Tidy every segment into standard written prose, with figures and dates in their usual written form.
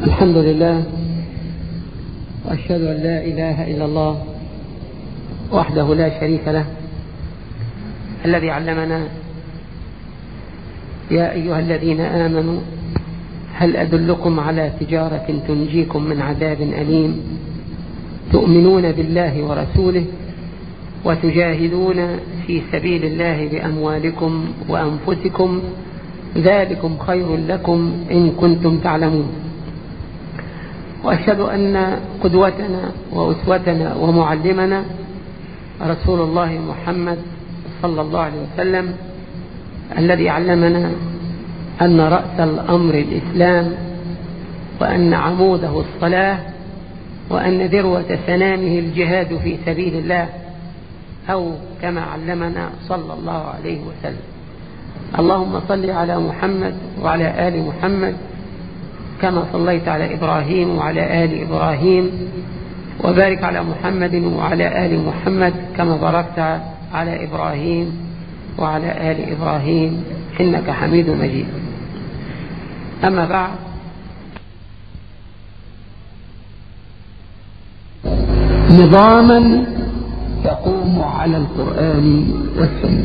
الحمد لله، وأشهد أن لا إله إلا الله وحده لا شريك له، الذي علمنا يا أيها الذين آمنوا هل أدلكم على تجارة تنجيكم من عذاب أليم تؤمنون بالله ورسوله وتجاهدون في سبيل الله بأموالكم وأنفسكم ذلكم خير لكم إن كنتم تعلمون. وأشهد أن قدوتنا وأسوتنا ومعلمنا رسول الله محمد صلى الله عليه وسلم، الذي علمنا أن رأس الأمر الإسلام، وأن عموده الصلاة، وأن ذروة سنامه الجهاد في سبيل الله، أو كما علمنا صلى الله عليه وسلم. اللهم صل على محمد وعلى آل محمد كما صليت على إبراهيم وعلى آل إبراهيم، وبارك على محمد وعلى آل محمد كما باركت على إبراهيم وعلى آل إبراهيم إنك حميد مجيد. أما بعد، نظاما يقوم على القرآن والسنة.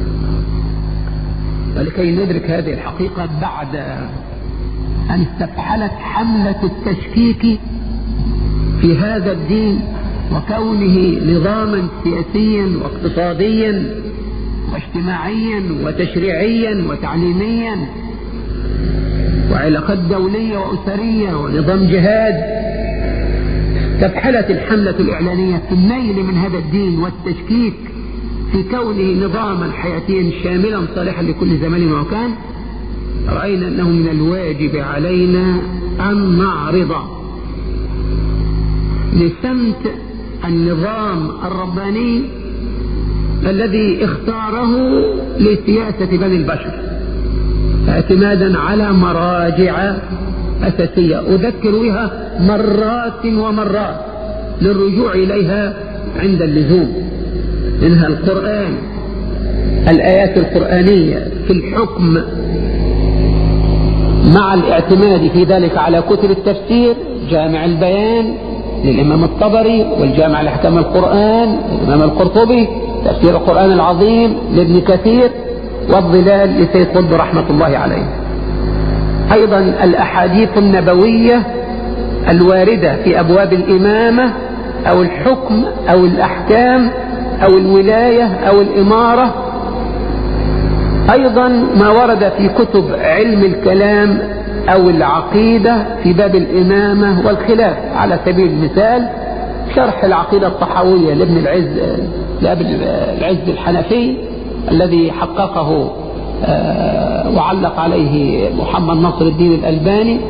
ولكي ندرك هذه الحقيقة بعد أن استفحلت حملة التشكيك في هذا الدين وكونه نظاما سياسيا واقتصاديا واجتماعيا وتشريعيا وتعليميا وعلاقات دولية وأسرية ونظام جهاد، استفحلت الحملة الإعلانية في النيل من هذا الدين والتشكيك في كونه نظاما حياتيا شاملا صالحا لكل زمان ومكان. رأينا أنه من الواجب علينا أن نعرض لسمت النظام الرباني الذي اختاره لسياسة بني البشر، اعتمادا على مراجع أساسية أذكر بها مرات ومرات للرجوع إليها عند اللزوم، منها القرآن، الآيات القرآنية في الحكم مع الاعتماد في ذلك على كتب التفسير، جامع البيان للإمام الطبري، والجامع لأحكام القرآن للإمام القرطبي، تفسير القرآن العظيم لابن كثير، والظلال لسيد قطب رحمة الله عليه. أيضا الأحاديث النبوية الواردة في أبواب الإمامة أو الحكم أو الأحكام أو الولاية أو الإمارة. أيضا ما ورد في كتب علم الكلام أو العقيدة في باب الإمامة والخلاف، على سبيل المثال شرح العقيدة الطحاوية لابن العز الحنفي الذي حققه وعلق عليه محمد نصر الدين الألباني.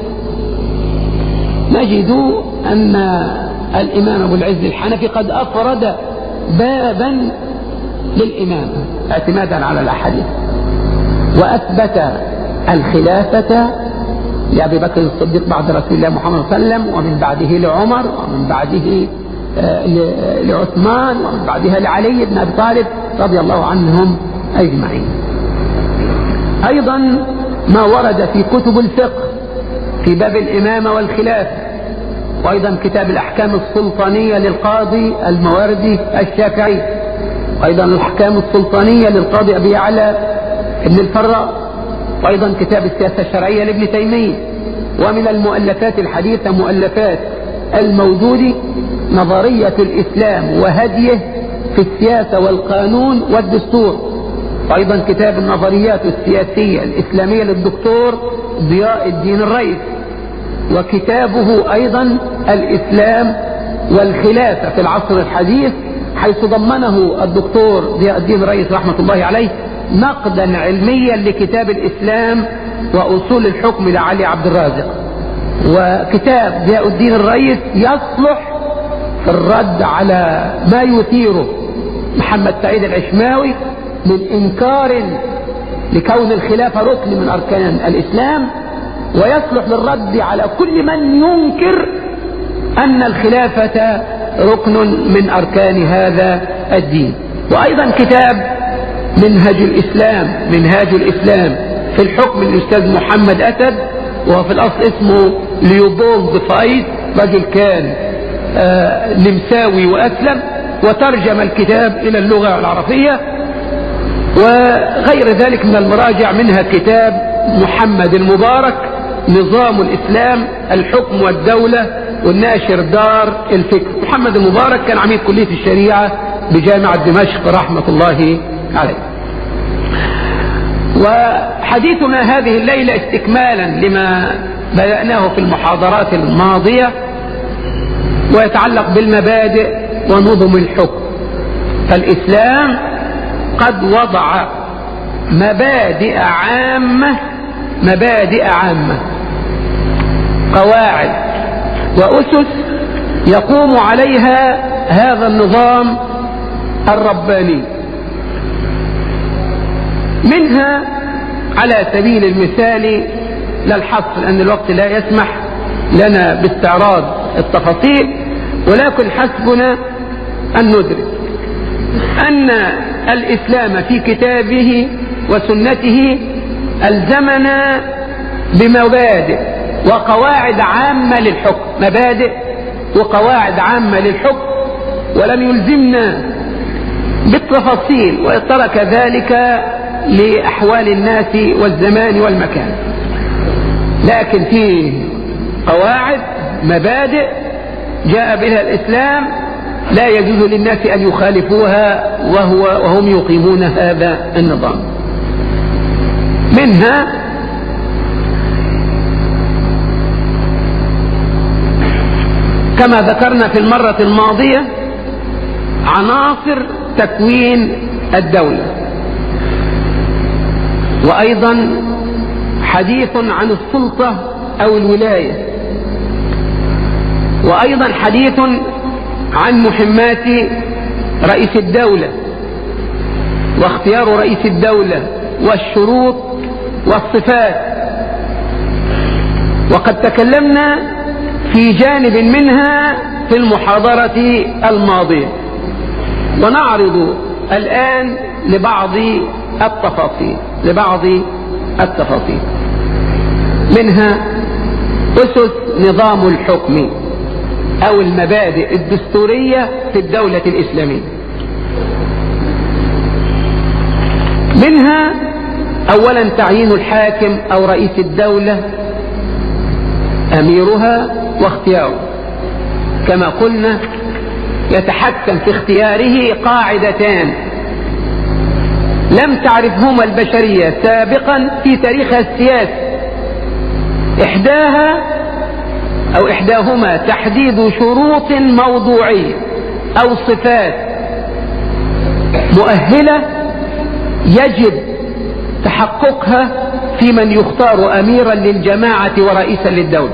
نجد أن الإمام أبو العز الحنفي قد أفرد بابا للإمامة اعتمادا على الأحاديث، وأثبت الخلافة لأبي بكر الصديق بعد رسول الله محمد صلى الله عليه وسلم، ومن بعده لعمر، ومن بعده لعثمان، ومن بعدها لعلي بن أبي طالب رضي الله عنهم أجمعين. أيضا ما ورد في كتب الفقه في باب الإمامة والخلافة، وأيضا كتاب الأحكام السلطانية للقاضي المواردي الشافعي، وأيضا الأحكام السلطانية للقاضي أبي يعلى ابن الفراء، وأيضا كتاب السياسة الشرعية لابن تيمية. ومن المؤلفات الحديثة مؤلفات الموجود نظرية الإسلام وهديه في السياسة والقانون والدستور، وأيضا كتاب النظريات السياسية الإسلامية للدكتور ضياء الدين الرئيس، وكتابه أيضا الإسلام والخلافة في العصر الحديث، حيث ضمنه الدكتور ضياء الدين الرئيس رحمة الله عليه نقدا علميا لكتاب الإسلام وأصول الحكم لعلي عبد الرازق. وكتاب ضياء الدين الرئيس يصلح في الرد على ما يثيره محمد سعيد العشماوي من إنكار لكون الخلافة ركن من أركان الإسلام، ويصلح للرد على كل من ينكر أن الخلافة ركن من أركان هذا الدين. وأيضا كتاب منهاج الإسلام في الحكم للأستاذ محمد أسد، وهو في الأصل اسمه ليوبولد فايت، رجل كان نمساوي وأسلم، وترجم الكتاب إلى اللغة العربية. وغير ذلك من المراجع، منها كتاب محمد المبارك نظام الإسلام الحكم والدولة، والناشر دار الفكر. محمد المبارك كان عميد كلية الشريعة بجامعة دمشق رحمة الله عليه. وحديثنا هذه الليلة استكمالا لما بدأناه في المحاضرات الماضية، ويتعلق بالمبادئ ونظم الحكم. فالإسلام قد وضع مبادئ عامة، قواعد وأسس يقوم عليها هذا النظام الرباني. منها على سبيل المثال، لا الحصر لأن الوقت لا يسمح لنا باستعراض التفاصيل، ولكن حسبنا أن ندرك أن الإسلام في كتابه وسنته ألزمنا بمبادئ وقواعد عامة للحكم، مبادئ وقواعد عامة للحكم، ولم يلزمنا بالتفاصيل، وترك ذلك لأحوال الناس والزمان والمكان. لكن في قواعد مبادئ جاء بها الإسلام لا يجوز للناس أن يخالفوها وهم يقيمون هذا النظام. منها كما ذكرنا في المرة الماضية عناصر تكوين الدولة، وأيضا حديث عن السلطة أو الولاية، وأيضا حديث عن مهمات رئيس الدولة واختيار رئيس الدولة والشروط والصفات. وقد تكلمنا في جانب منها في المحاضرة الماضية، ونعرض الآن لبعض التفاصيل منها أسس نظام الحكم أو المبادئ الدستورية في الدولة الإسلامية. منها أولا تعيين الحاكم أو رئيس الدولة، أميرها واختياره. كما قلنا يتحكم في اختياره قاعدتان لم تعرفهما البشرية سابقا في تاريخها السياسي، إحداهما تحديد شروط موضوعية أو صفات مؤهلة يجب تحققها في من يختار أميرا للجماعة ورئيسا للدولة،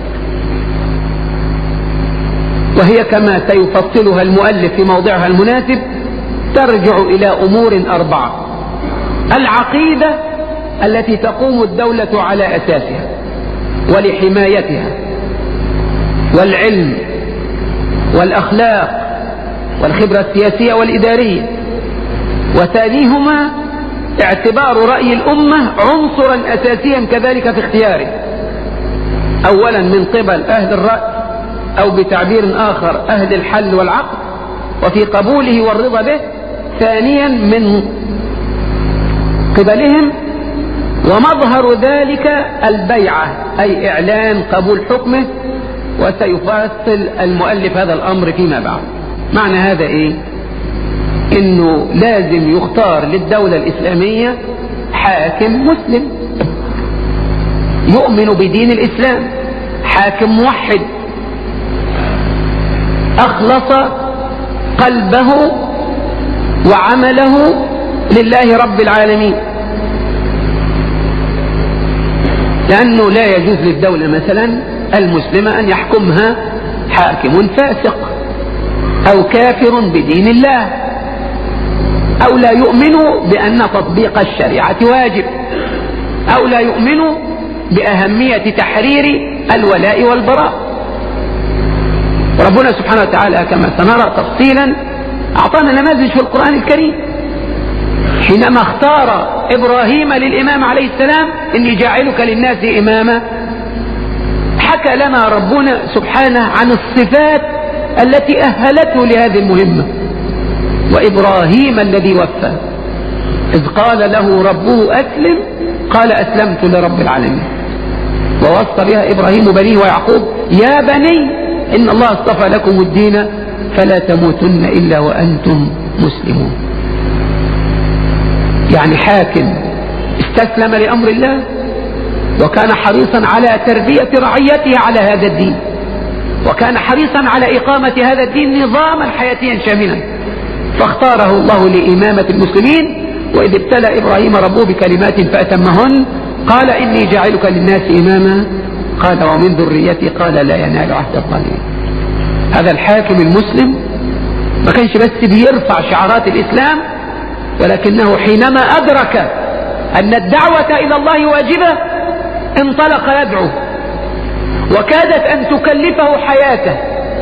وهي كما سيفصلها المؤلف في موضعها المناسب ترجع إلى أمور 4: العقيدة التي تقوم الدولة على أساسها ولحمايتها، والعلم والأخلاق والخبرة السياسية والإدارية، وثانيهما اعتبار رأي الأمة عنصرا أساسيا كذلك في اختياره، أولا من قبل أهل الرأي أو بتعبير آخر أهل الحل والعقد وفي قبوله والرضا به، ثانيا من قبلهم، ومظهر ذلك البيعة أي إعلان قبول حكمه، وسيفصل المؤلف هذا الأمر فيما بعد. معنى هذا إيه؟ إنه لازم يختار للدولة الإسلامية حاكم مسلم يؤمن بدين الإسلام، حاكم موحد أخلص قلبه وعمله لله رب العالمين، لأنه لا يجوز للدولة مثلا المسلمة أن يحكمها حاكم فاسق أو كافر بدين الله، أو لا يؤمن بأن تطبيق الشريعة واجب، أو لا يؤمن بأهمية تحرير الولاء والبراء. ربنا سبحانه وتعالى كما سنرى تفصيلا أعطانا نماذج في القرآن الكريم، حينما اختار إبراهيم للإمام عليه السلام إني جاعلك للناس إماما، حكى لنا ربنا سبحانه عن الصفات التي أهلته لهذه المهمة. وإبراهيم الذي وفى إذ قال له ربه أسلم قال أسلمت لرب العالمين. ووصى بها إبراهيم بنيه ويعقوب يا بني إن الله اصطفى لكم الدين فلا تموتن إلا وأنتم مسلمون. يعني حاكم استسلم لأمر الله وكان حريصا على تربية رعيته على هذا الدين، وكان حريصا على إقامة هذا الدين نظاما حياتيا شاملا، فاختاره الله لإمامة المسلمين. وإذ ابتلى إبراهيم ربه بكلمات فأتمهن قال إني جاعلك للناس إماما قال ومن ذريتي قال لا ينال عهد الظالمين. هذا الحاكم المسلم ما كانش بس بيرفع شعارات الإسلام، ولكنه حينما أدرك أن الدعوة إلى الله واجبة انطلق يدعو، وكادت أن تكلفه حياته،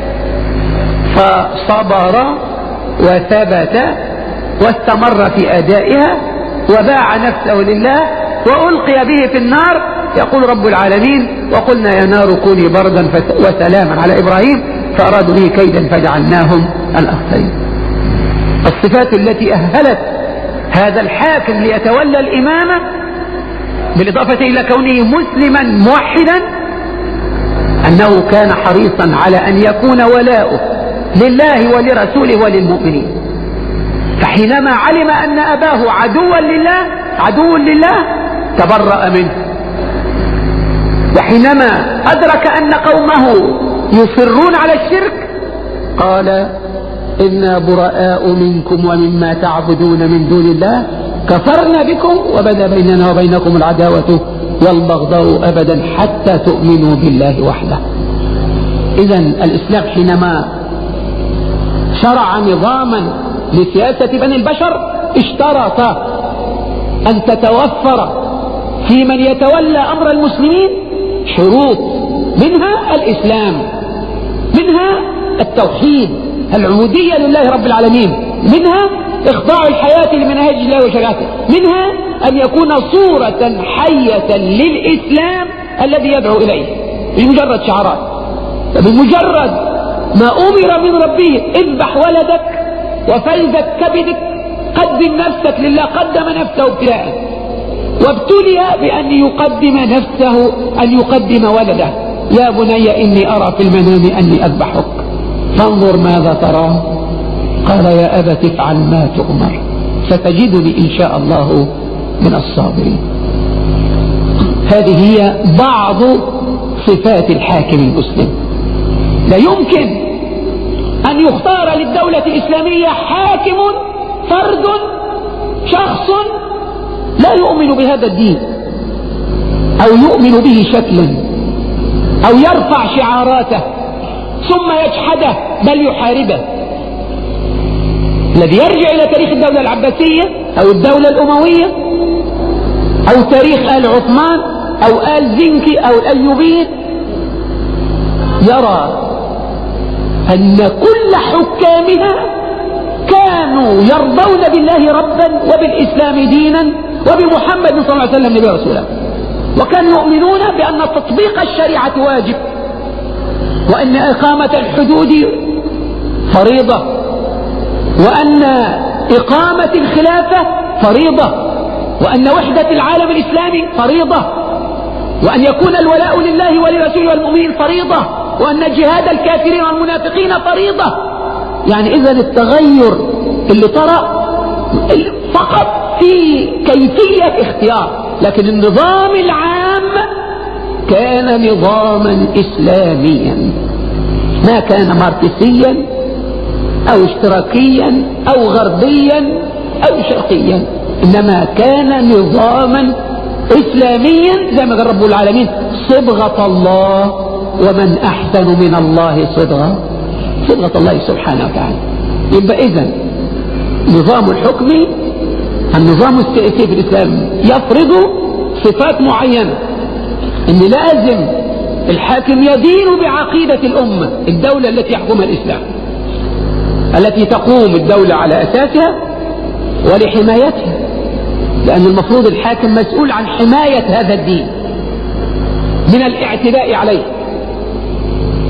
فصبر وثبت واستمر في أدائها وباع نفسه لله وألقي به في النار. يقول رب العالمين وقلنا يا نار كوني بردا وسلاما على إبراهيم فأرادوا به كيدا فجعلناهم الأخسرين. الصفات التي أهلت هذا الحاكم ليتولى الإمامة بالإضافة إلى كونه مسلما موحدا أنه كان حريصا على أن يكون ولاؤه لله ولرسوله وللمؤمنين. فحينما علم أن أباه عدو لله تبرأ منه، وحينما أدرك أن قومه يصرون على الشرك قال إنا براء منكم ومما تعبدون من دون الله كفرنا بكم وبدا بيننا وبينكم العداوة والبغضاء أبدا حتى تؤمنوا بالله وحده. إذن الإسلام حينما شرع نظاما لسياسة بني البشر اشترط أن تتوفر في من يتولى أمر المسلمين شروط، منها الإسلام، منها التوحيد العبودية لله رب العالمين، منها إخضاع الحياة لمنهج الله وشريعته، منها أن يكون صورة حية للإسلام الذي يدعو إليه، بمجرد شعارات، بمجرد ما أمر من ربه اذبح ولدك وفلذك كبدك قدم نفسك لله، قدم نفسه ابتلاء، وابتلي بأن يقدم نفسه أن يقدم ولده. يا بني إني أرى في المنام أني أذبحك فانظر ماذا ترى قال يا أبت افعل ما تؤمر ستجدني إن شاء الله من الصابرين. هذه هي بعض صفات الحاكم المسلم. لا يمكن أن يختار للدولة الإسلامية حاكم فرد شخص لا يؤمن بهذا الدين أو يؤمن به شكلا أو يرفع شعاراته ثم يجحده بل يحاربه. الذي يرجع إلى تاريخ الدولة العباسية أو الدولة الأموية أو تاريخ آل عثمان أو آل زنكي أو الأيوبيين يرى أن كل حكامها كانوا يرضون بالله ربا وبالإسلام دينا وبمحمد صلى الله عليه وسلم نبي رسوله، وكانوا يؤمنون بأن تطبيق الشريعة واجب، وأن إقامة الحدود فريضة، وأن إقامة الخلافة فريضة، وأن وحدة العالم الإسلامي فريضة، وأن يكون الولاء لله ولرسوله والمؤمنين فريضة، وأن جهاد الكافرين والمنافقين فريضة. يعني إذن التغير اللي طرأ فقط في كيفية اختيار، لكن النظام العام كان نظاما إسلاميا، ما كان ماركسيا أو اشتراكيا أو غربيا أو شرقيا، إنما كان نظاما إسلاميا زي ما قال رب العالمين صبغة الله ومن أحسن من الله صبغة الله سبحانه وتعالى. يبقى إذن نظام الحكم النظام السياسي في الإسلام يفرض صفات معينة، إن لازم الحاكم يدين بعقيدة الأمة، الدولة التي يحكمها الإسلام التي تقوم الدولة على أساسها ولحمايتها، لأن المفروض الحاكم مسؤول عن حماية هذا الدين من الاعتداء عليه،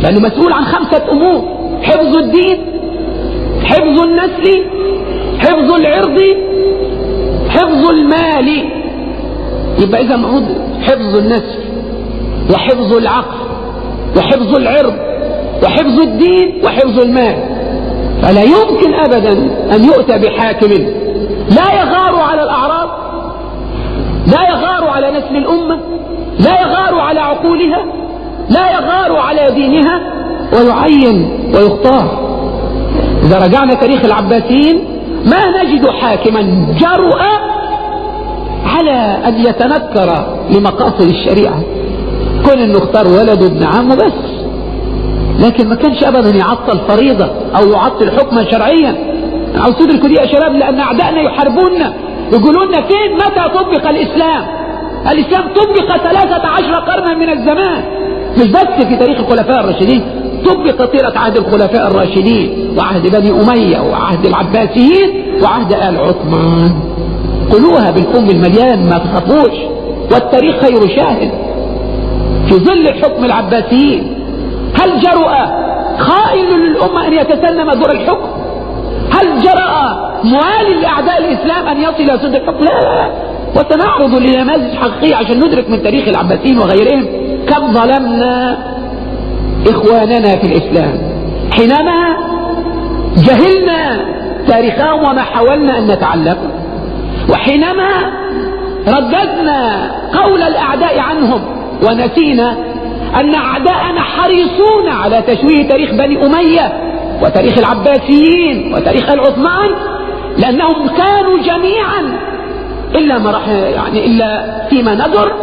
لأنه مسؤول عن 5 أمور: حفظ الدين، حفظ النسل، حفظ العرض، حفظ المال. يبقى إذا المفروض حفظ النسل وحفظ العقل وحفظ العرض وحفظ الدين وحفظ المال. فلا يمكن أبدا أن يؤتى بحاكم لا يغار على الأعراض، لا يغار على نسل الأمة، لا يغار على عقولها، لا يغار على دينها، ويعين ويختار. إذا رجعنا تاريخ العباسيين ما نجد حاكما جرؤ على أن يتنكر لمقاصد الشريعة. كون أنه اختار ولده ابن عمه بس، لكن ما كانش أبدا يعطل فريضة أو يعطل حكما شرعيا. عاوز تدركوا دي يا شباب، لأن أعدائنا يحاربوننا يقولون لنا فين متى طبق الإسلام. الإسلام طبق 13 قرنا من الزمان، مش بس في تاريخ الخلفاء الراشدين، طبق طيلة عهد الخلفاء الراشدين وعهد بني أمية وعهد العباسيين وعهد آل عثمان. قلوها بالأم المليان، ما تخافوش، والتاريخ خير شاهد. في ظل الحكم العباسيين هل جرؤ خائن للأمة أن يتسنم دور الحكم؟ هل جرأ موالي لأعداء الإسلام أن يصل إلى سد الحكم؟ لا. وسنعرض لنماذج حقيقية عشان ندرك من تاريخ العباسيين وغيرهم كم ظلمنا إخواننا في الإسلام حينما جهلنا تاريخهم وما حاولنا أن نتعلم، وحينما رددنا قول الأعداء عنهم ونسينا أن أعداءنا حريصون على تشويه تاريخ بني أمية وتاريخ العباسيين وتاريخ العثمان، لأنهم كانوا جميعا إلا ما راح يعني إلا فيما ندر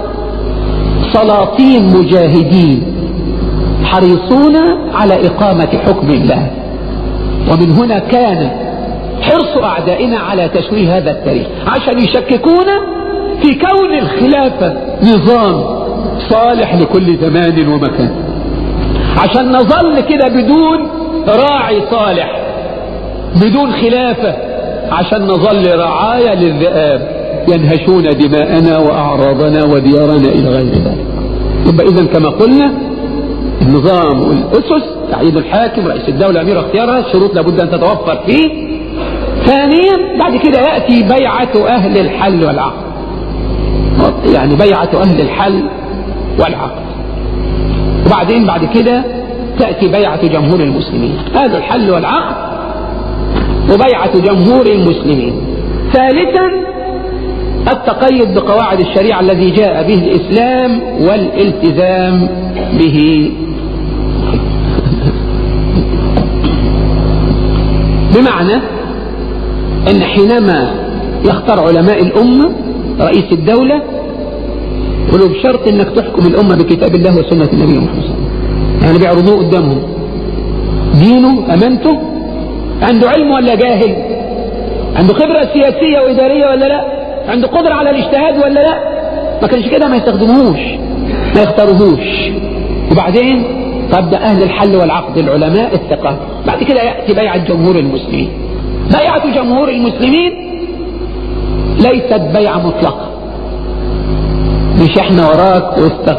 سلاطين مجاهدين حريصون على إقامة حكم الله. ومن هنا كان حرص أعدائنا على تشويه هذا التاريخ عشان يشككونا في كون الخلافة نظام صالح لكل زمان ومكان، عشان نظل كده بدون راعي صالح، بدون خلافة، عشان نظل رعاية للذئاب ينهشون دماءنا وأعراضنا وديارنا إلى غير ذلك. يبقى إذن كما قلنا النظام والأسس: تعيين الحاكم، رئيس الدولة، أمير اختيارها، شروط لابد أن تتوفر فيه. ثانيا بعد كده يأتي بيعة أهل الحل والعقد، يعني بيعة أهل الحل والعقد. وبعدين بعد كده تأتي بيعة جمهور المسلمين. هذا الحل والعقد وبيعة جمهور المسلمين. ثالثا التقيد بقواعد الشريعة الذي جاء به الإسلام والالتزام به. بمعنى أن حينما يختار علماء الأمة رئيس الدولة ولو بشرط أنك تحكم الأمة بكتاب الله وسنة النبي محمد صلى الله عليه وسلم، يعني بيعرضوه قدامهم دينه، أمانته، عنده علم ولا جاهل، عنده خبرة سياسية وإدارية ولا لا، عنده قدرة على الاجتهاد ولا لا. ما كانش كده ما يستخدموهوش، ما يختاروهوش. وبعدين تبدأ أهل الحل والعقد العلماء الثقة. بعد كده يأتي بيعة جمهور المسلمين. بيعة جمهور المسلمين ليست بيعة مطلقة، مش احنا وراك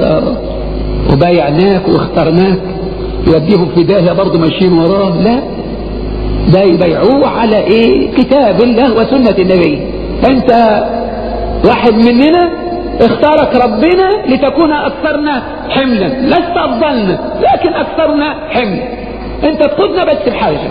وبايعناك واخترناك يوديهم في داهية برضو ماشيين وراه، لا، ده يبيعوه على ايه؟ كتاب الله وسنة النبي. انت واحد مننا اختارك ربنا لتكون اكثرنا حملا، لست افضلنا لكن اكثرنا حملا. انت تقودنا بس بحاجة،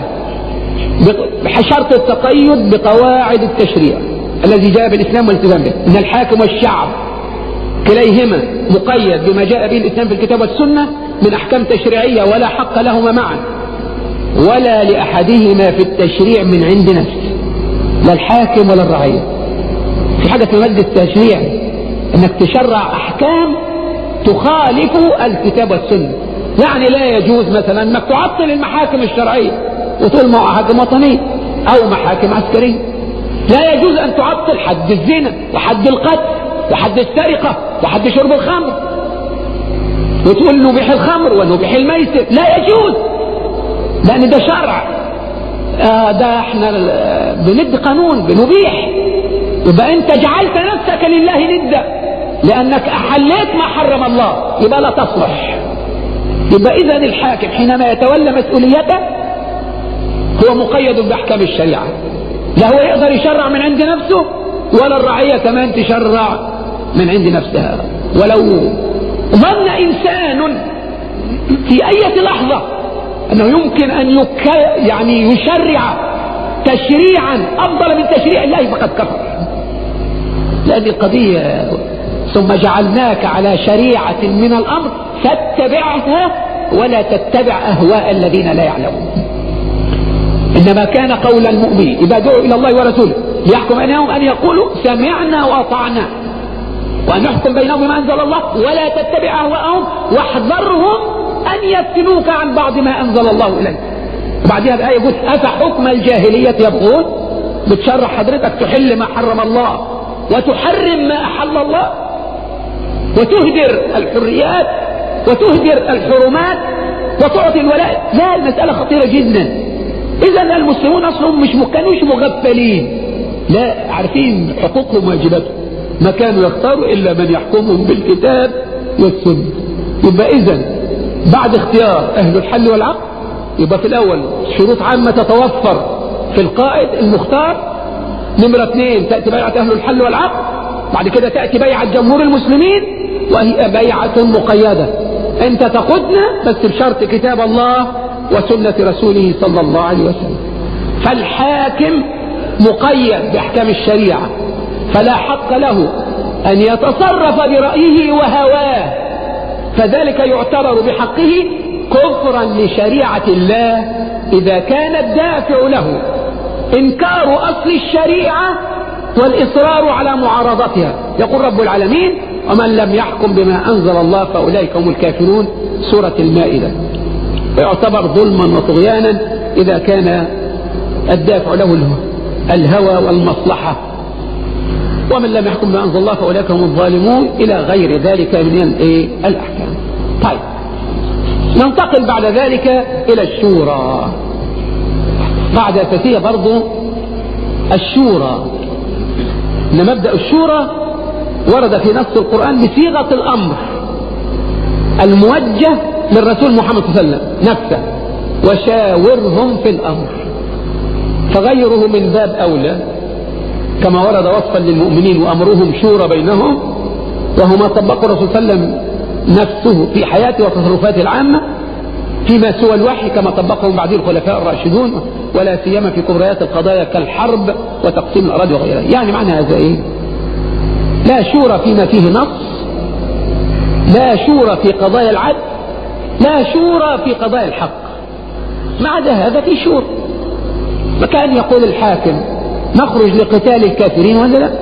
بشرط التقيد بقواعد التشريع الذي جاء بالاسلام والالتزام به. ان الحاكم والشعب كليهما مقيد بما جاء به الاسلام في الكتاب والسنة من احكام تشريعية ولا حق لهما معا ولا لأحدهما في التشريع من عند نفسه، لا الحاكم ولا الرعية. في حاجة في مجلس التشريع انك تشرع احكام تخالف الكتاب والسنة. يعني لا يجوز مثلا انك تعطل المحاكم الشرعية وتقول محاكم وطنية او محاكم عسكرية. لا يجوز ان تعطل حد الزنا وحد القتل وحد السرقة وحد شرب الخمر وتقول نبيح الخمر ونبيح الميسر، لا يجوز، لأن ده شرع. ده احنا بندي قانون بنبيح. يبقى انت جعلت نفسك لله ندا لأنك أحليت ما حرم الله، يبقى لا تصلح. يبقى إذا الحاكم حينما يتولى مسؤوليته هو مقيد بأحكام الشريعة، لا هو يقدر يشرع من عند نفسه ولا الرعية كمان تشرع من عند نفسها. ولو ظن إنسان في أي لحظة أنه يمكن أن يشرع تشريعا أفضل من تشريع الله فقد كفر، لأن القضية ثم جعلناك على شريعة من الأمر فاتبعها ولا تتبع أهواء الذين لا يعلمون. إنما كان قول المؤمنين إذا دعوا إلى الله ورسوله ليحكم بينهم أن يقولوا سمعنا وأطعنا وأن نحكم بينهم بما أنزل الله ولا تتبع أهواءهم واحذرهم أن يفتنوك عن بعض ما أنزل الله إليك. وبعدها الآية يقول أفحكم الجاهلية يبغون، بتشرح حضرتك تحل ما حرم الله وتحرم ما أحل الله وتهدر الحريات وتهدر الحرمات وتعطي الولاء. لا، المسألة خطيرة جدا. إذا المسلمون أصلهم مش كانوش مغفلين، لا، عارفين حقوقهم وواجباتهم، ما كانوا يختاروا إلا من يحكمهم بالكتاب والسنة. يبقى إذا بعد اختيار أهل الحل والعقد يبقى في الأول شروط عامة تتوفر في القائد المختار. نمرة 2 تأتي بيعة أهل الحل والعقد، بعد كده تأتي بيعة جمهور المسلمين وهي بيعة مقيدة، أنت تقودنا بس بشرط كتاب الله وسنة رسوله صلى الله عليه وسلم. فالحاكم مقيد بأحكام الشريعة فلا حق له أن يتصرف برأيه وهواه، فذلك يعتبر بحقه كفرا لشريعة الله إذا كان الدافع له إنكار أصل الشريعة والإصرار على معارضتها. يقول رب العالمين ومن لم يحكم بما أنزل الله فأولئك هم الكافرون، سورة المائدة. ويعتبر ظلما وطغيانا إذا كان الدافع له الهوى والمصلحة. ومن لم يحكم بما أنزل الله فأولئك هم الظالمون إلى غير ذلك من الأحكام. طيب، ننتقل بعد ذلك إلى الشورى. بعد أساسية برضو الشورى، إن مبدأ الشورى ورد في نص القرآن بصيغة الأمر الموجه للرسول محمد صلى الله عليه وسلم نفسه، وشاورهم في الأمر، فغيره من باب أولى، كما ورد وصفا للمؤمنين وأمرهم شورى بينهم، وهما طبقوا الرسول صلى الله عليه وسلم نفسه في حياته وتصرفاته العامة فيما سوى الوحي، كما طبقهم بعد الخلفاء الراشدون، ولا سيما في كبريات القضايا كالحرب وتقسيم الأراضي وغيرها. يعني معنى هذا إيه؟ لا شورى فيما فيه نص، لا شورى في قضايا العدل، لا شورى في قضايا الحق. ما عدا هذا في شورى. فكان يقول الحاكم نخرج لقتال الكافرين ولا لا؟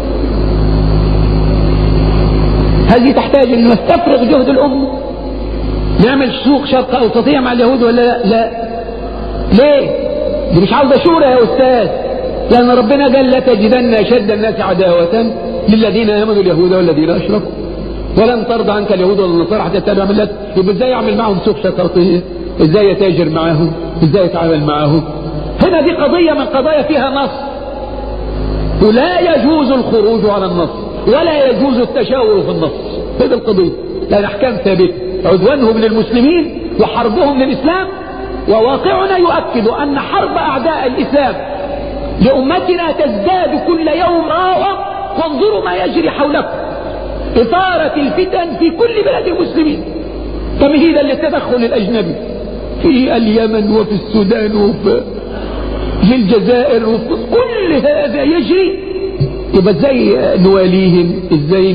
هذه تحتاج أن نستفرغ جهد الأمة، نعمل سوق شرق أوسطية مع اليهود ولا لا؟ لا. ليه؟ دي مش عاوزة شورى يا أستاذ، لأن ربنا قال لا تجدن أشد الناس عداوة للذين آمنوا اليهود والذين أشركوا ولن ترضى عنك اليهود ولا النصارى حتى تتبع ملتهم. يبقى ازاي يعمل معهم سوق شرقية؟ ازاي يتاجر معهم؟ ازاي يتعامل معهم؟ هنا دي قضية من قضايا فيها نص، ولا يجوز الخروج على النص ولا يجوز التشاور في النص. هذه القضية، لأن أحكام ثابتة، عدوانهم للمسلمين وحربهم للإسلام. وواقعنا يؤكد أن حرب أعداء الإسلام لأمتنا تزداد كل يوم راوة. وانظروا ما يجري حولكم، إثارة الفتن في كل بلاد المسلمين تمهيدا للتدخل الأجنبي في اليمن وفي السودان وفي الجزائر وفي كل هذا يجري. يبقى ازاي نواليهم؟ ازاي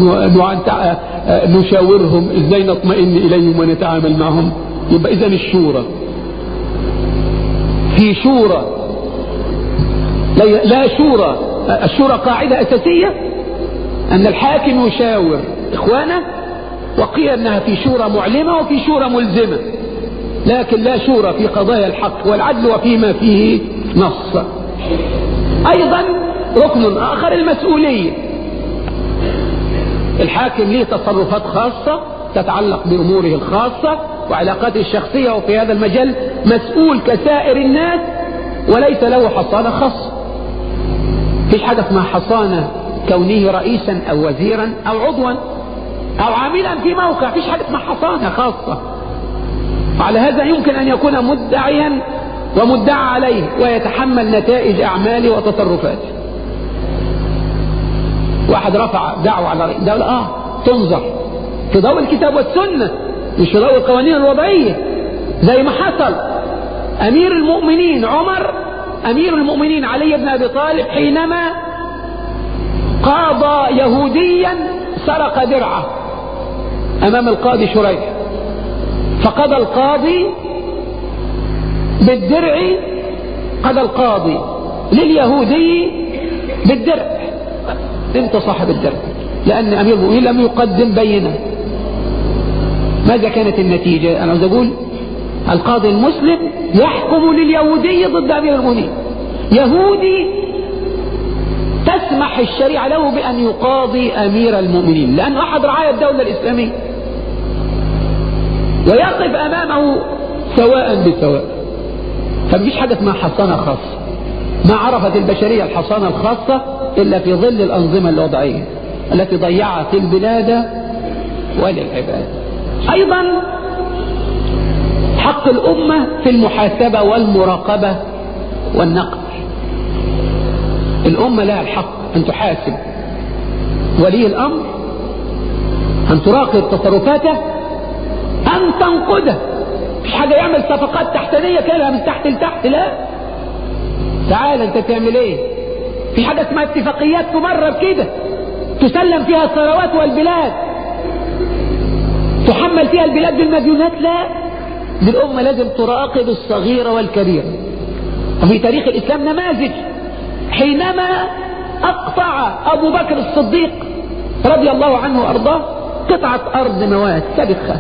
نشاورهم؟ ازاي نطمئن إليهم ونتعامل معهم؟ يبقى إذن الشورى، في شورى لا شورى. الشورى قاعدة أساسية أن الحاكم يشاور إخوانه، وقيل أنها في شورى معلمة وفي شورى ملزمة، لكن لا شورى في قضايا الحق والعدل وفيما فيه نص. أيضا ركن آخر المسؤولية. الحاكم له تصرفات خاصة تتعلق بأموره الخاصة وعلاقاته الشخصية، وفي هذا المجال مسؤول كسائر الناس وليس له حصانة خاصة. فيش حاجة اسمها حصانة كونه رئيسا أو وزيرا أو عضوا أو عاملا في موقع، فيش حاجة اسمها حصانة خاصة. على هذا يمكن أن يكون مدعيا ومدعى عليه ويتحمل نتائج أعماله وتصرفاته. واحد رفع دعوة على رئيس دولة تنظر في ضوء الكتاب والسنة مش في ضوء القوانين الوضعية، زي ما حصل أمير المؤمنين عمر، أمير المؤمنين علي بن أبي طالب حينما قاضى يهوديا سرق درعه أمام القاضي شريح، فقضى القاضي بالدرع، قضى القاضي لليهودي بالدرع. انت صاحب الدرع، لأن أمير المؤمنين لم يقدم بينة. ماذا كانت النتيجة؟ أنا عاوز أقول القاضي المسلم يحكم لليهودي ضد أمير المؤمنين، يهودي تسمح الشريعة له بأن يقاضي أمير المؤمنين لأنه أحد رعايا الدولة الإسلامية، ويقف أمامه سواء بسواء. فمفيش حاجة اسمها حصانة خاصة، ما عرفت البشرية الحصانة الخاصة إلا في ظل الأنظمة الوضعية التي ضيعت البلاد وللعباد. أيضا حق الأمة في المحاسبة والمراقبة والنقد. الأمة لها الحق أن تحاسب ولي الأمر، أن تراقب تصرفاته، أن تنقده. مش حاجة يعمل صفقات تحتانية كده من تحت لتحت، لا. تعال أنت تعمل إيه؟ في حاجة اسمها اتفاقيات تمرر كده تسلم فيها الثروات والبلاد، تحمل فيها البلاد بالمديونات، لا. دي الأمة لازم تراقب الصغير والكبير. وفي تاريخ الإسلام نماذج، حينما أقطع أبو بكر الصديق رضي الله عنه وأرضاه قطعة أرض مواد سبخة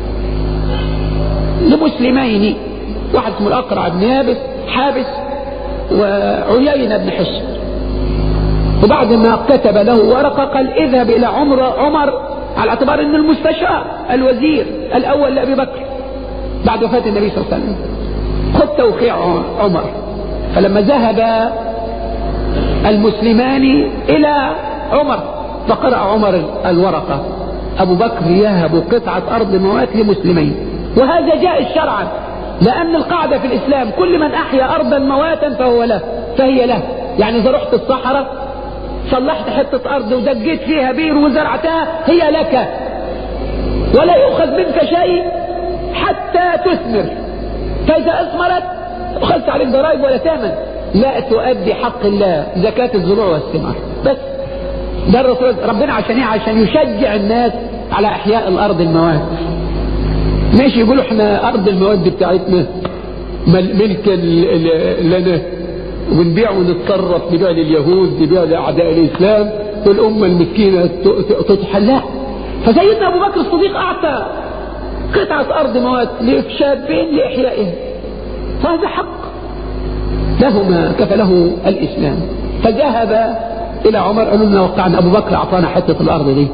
لمسلمين، واحد اسمه الأقرع بن حابس وعيينة بن حصن، وبعد ما كتب له ورقة قال اذهب إلى عمر على اعتبار أن المستشار الوزير الأول لأبي بكر بعد وفاة النبي صلى الله عليه وسلم، خذ توقيع عمر. فلما ذهب المسلمان إلى عمر فقرأ عمر الورقة، أبو بكر يهب قطعة أرض موات لمسلمين. وهذا جائز شرعا، لأن القاعدة في الإسلام كل من أحيا أرضا مواتا فهي له. يعني إذا رحت الصحراء صلحت حتة أرض ودقيت فيها بير وزرعتها هي لك، ولا يؤخذ منك شيء حتى تثمر، فإذا أثمرت أخذت عليك ضرائب ولا ثمن، لا تؤدي حق الله زكاة الزروع والثمار. بس ده الرسول ربنا عشان يشجع الناس على إحياء الأرض المواد. ماشي يقولوا احنا أرض المواد بتاعتنا ملكا لنا ونبيع ونتصرف، نبيع لليهود، نبيع لأعداء الإسلام، والأمة المسكينة تضحى. لا. فسيدنا أبو بكر الصديق أعطى قطعة أرض مواد لشابين لإحيائها، فهذا حق له ما كفله الإسلام. فذهب إلى عمر قالوا لنا وقعنا، أبو بكر أعطانا حتة الأرض دي.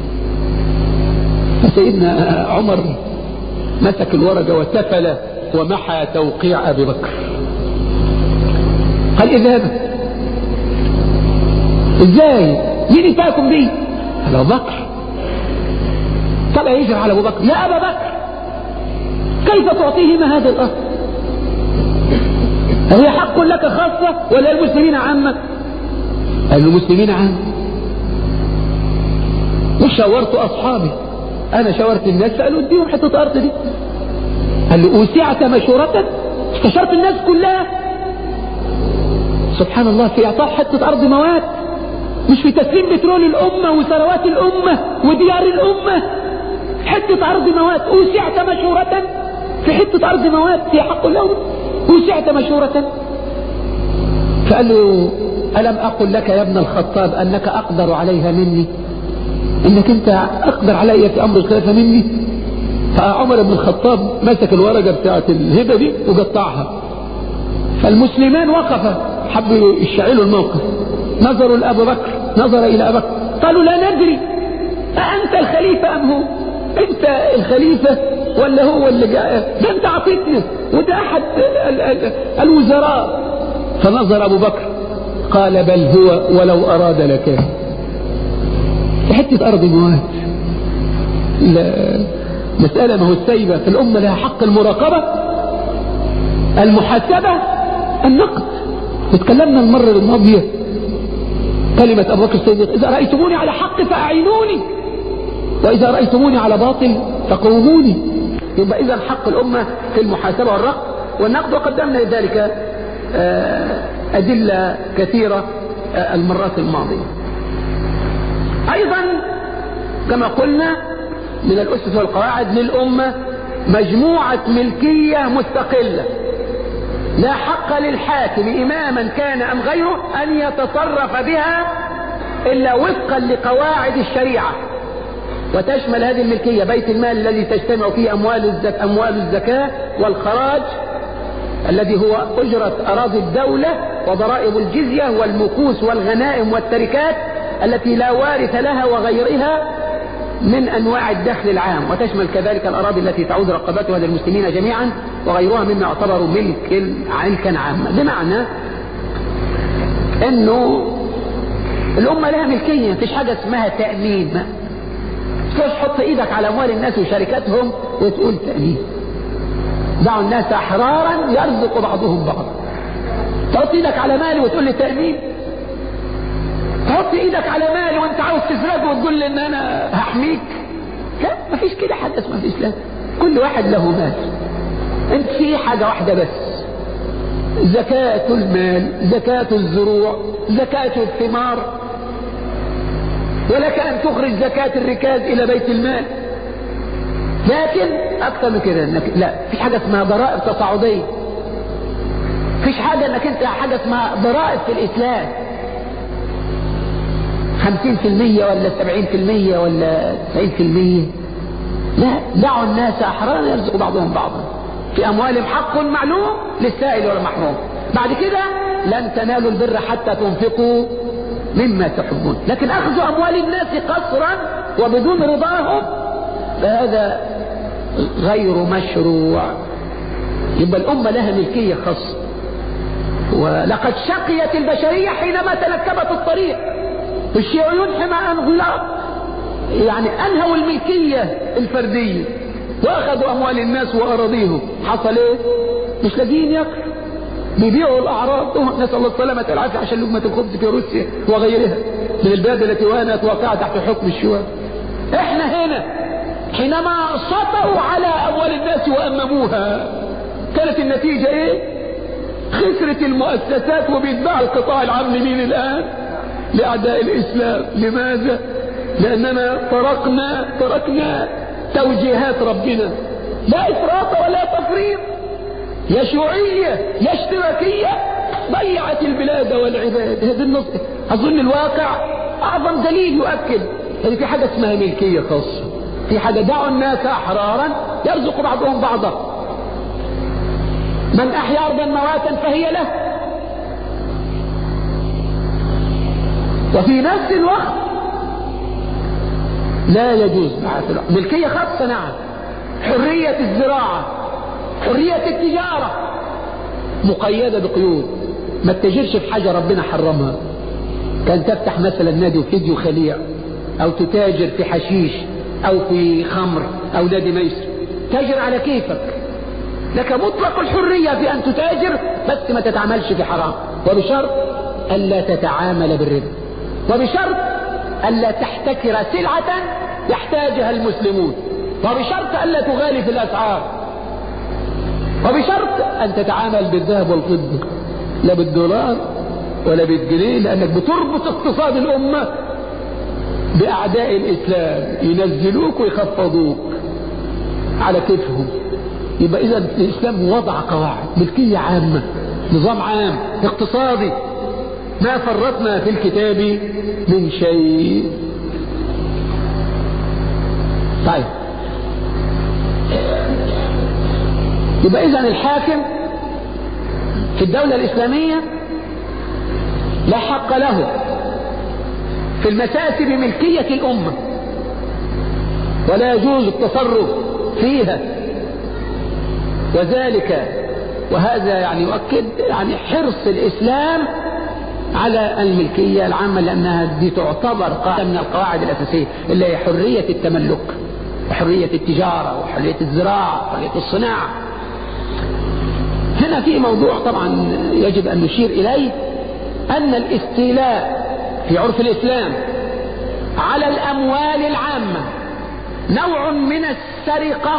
فسيدنا عمر مسك الورقة وتفل ومحى توقيع أبي بكر، قال اذهب. ازاي؟ مين اتاكم دي؟ قال أبو بكر. طلع يجري على أبو بكر، يا أبا بكر كيف تعطيهما هذه الأرض؟ هي حق لك خاصة ولا المسلمين عامة؟ قال المسلمين عامة. وشاورت أصحابي، أنا شاورت الناس قالوا اديهم حتة أرض دي. قال له أوسعت مشورة؟ استشرت الناس كلها؟ سبحان الله، في إعطاء حتة أرض مواد، مش في تسليم بترول الأمة وثروات الأمة وديار الأمة. حتة أرض مواد أوسعت مشورة، في حتة أرض مواد في حق الله أوسعت مشورة. فقال له ألم أقل لك يا ابن الخطاب أنك أقدر عليها مني، إنك أنت أقدر علي في أمر الخلافة مني؟ فعمر بن الخطاب مسك الورقة بتاعت الهبة دي وقطعها. فالمسلمان وقف حبوا يشعلوا الموقف، نظروا لأبو بكر، نظر إلى أبو بكر، قالوا لا ندري أأنت الخليفة أم هو؟ أنت الخليفة ولا هو اللي جاء؟ ده أنت عطيتنا وده أحد الوزراء. فنظر أبو بكر قال بل هو ولو أراد لكان. في حتة أرض مواد، لا مسألة ما هو السيبة في الأمة لها حق المراقبة، المحاسبة، النقد. وتكلمنا المرة الماضية كلمة أبو بكر الصديق: إذا رأيتموني على حق فأعينوني، وإذا رأيتموني على باطل فقوموني. يبقى إذا حق الأمة في المحاسبة والنقد، وقدمنا لذلك أدلة كثيرة المرات الماضية. أيضا كما قلنا من الأسس والقواعد للأمة مجموعة ملكية مستقلة، لا حق للحاكم إماما كان أم غيره أن يتصرف بها إلا وفقا لقواعد الشريعة. وتشمل هذه الملكية بيت المال الذي تجتمع فيه أموال الزكاة والخراج الذي هو أجرة أراضي الدولة، وضرائب الجزية والمكوس والغنائم والتركات التي لا وارث لها وغيرها من أنواع الدخل العام. وتشمل كذلك الأراضي التي تعود رقبتها للمسلمين جميعا وغيرها مما يعتبر ملكا عاما. بمعنى أنه الأمة لها ملكية، مفيش حاجة اسمها تأمين. مش تحط إيدك على أموال الناس وشركاتهم وتقول تأمين. دعوا الناس أحرارا يرزق بعضهم بعضا. تحط إيدك على مالي وتقول لي تأمين؟ تحط إيدك على مالي وانت عاوز تسرقه وتقول لي ان انا هحميك؟ لا، مفيش كده حد اسمه في الإسلام. كل واحد له مال. انت في حاجة واحدة بس: زكاة المال، زكاة الزروع، زكاة الثمار. ولك ان تخرج زكاة الركاز الى بيت المال. لكن اكثر من كده انك لا، في حاجة اسمها ضرائب تصاعدية. فيش حاجة انك انت حاجة اسمها ضرائب في الإسلام 50% ولا 70% ولا 90%. لا، دعوا الناس أحرارا يرزق بعضهم بعضا، في أموالهم حق معلوم للسائل والمحروم. بعد كده لن تنالوا البر حتى تنفقوا مما تحبون. لكن أخذ أموال الناس قصرا وبدون رضاهم فهذا غير مشروع. يبقى الأمة لها ملكية خاصة. ولقد شقيت البشرية حينما تنكبت الطريق. الشيوعيون حما انغلاق يعني أنهوا الملكية الفردية وأخذوا أموال الناس وأراضيهم. حصل إيه؟ مش لاقيين ياكلوا، بيبيعوا الأعراض. نسأل الله السلامة والعافية عشان لقمة الخبز في روسيا وغيرها من البلاد التي كانت واقعة تحت حكم الشيوعي. إحنا هنا حينما سطروا على أموال الناس وأمموها كانت النتيجة إيه؟ خسرت المؤسسات وبيتباع القطاع العام لمين الآن؟ لأعداء الإسلام. لماذا؟ لأننا تركنا توجيهات ربنا. لا إفراط ولا تفريط. يا شيوعية يا اشتراكية ضيعت البلاد والعباد. هذا النص أظن الواقع أعظم دليل يؤكد أن في حاجة اسمها ملكية خاصة. في حاجة دعوا الناس أحرارا يرزق بعضهم بعضا. من أحيا أرضا مواتا فهي له. وفي نفس الوقت لا يجوز ملكية خاصة. نعم، حرية الزراعة، حرية التجارة مقيدة بقيود. ما تتاجرش في حاجة ربنا حرمها. كان تفتح مثلا نادي وفيديو خليع، أو تتاجر في حشيش أو في خمر أو نادي ميسر. تاجر على كيفك، لك مطلق الحرية في أن تتاجر، بس ما تتعاملش في حرام، وبشرط ألا تتعامل بالربا، وبشرط ألا تحتكر سلعة يحتاجها المسلمون، وبشرط ألا تغالي في الأسعار، وبشرط أن تتعامل بالذهب والفضة لا بالدولار ولا بالجنيه، لأنك بتربط اقتصاد الأمة بأعداء الإسلام ينزلوك ويخفضوك على كيفهم. يبقى إذا الإسلام وضع قواعد ملكية عامة، نظام عام اقتصادي، ما فرطنا في الكتاب من شيء. طيب، يبقى إذن الحاكم في الدولة الإسلامية لا حق له في المكاسب ملكية الأمة، ولا يجوز التصرف فيها. وذلك وهذا يعني يؤكد يعني حرص الإسلام على الملكية العامة، لأنها دي تعتبر قاعدة من القواعد الأساسية اللي هي حرية التملك. وحرية التجارة وحرية الزراعة وحرية الصناعة. هنا في موضوع طبعا يجب أن نشير إليه، أن الاستيلاء في عرف الإسلام على الأموال العامة نوع من السرقة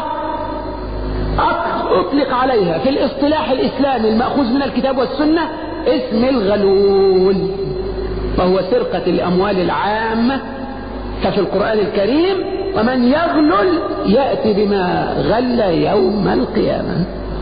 أطلق عليها في الاصطلاح الإسلامي المأخوذ من الكتاب والسنة اسم الغلول، وهو سرقة الأموال العامة. ففي القرآن الكريم ومن يغلل يأتي بما غل يوم القيامة.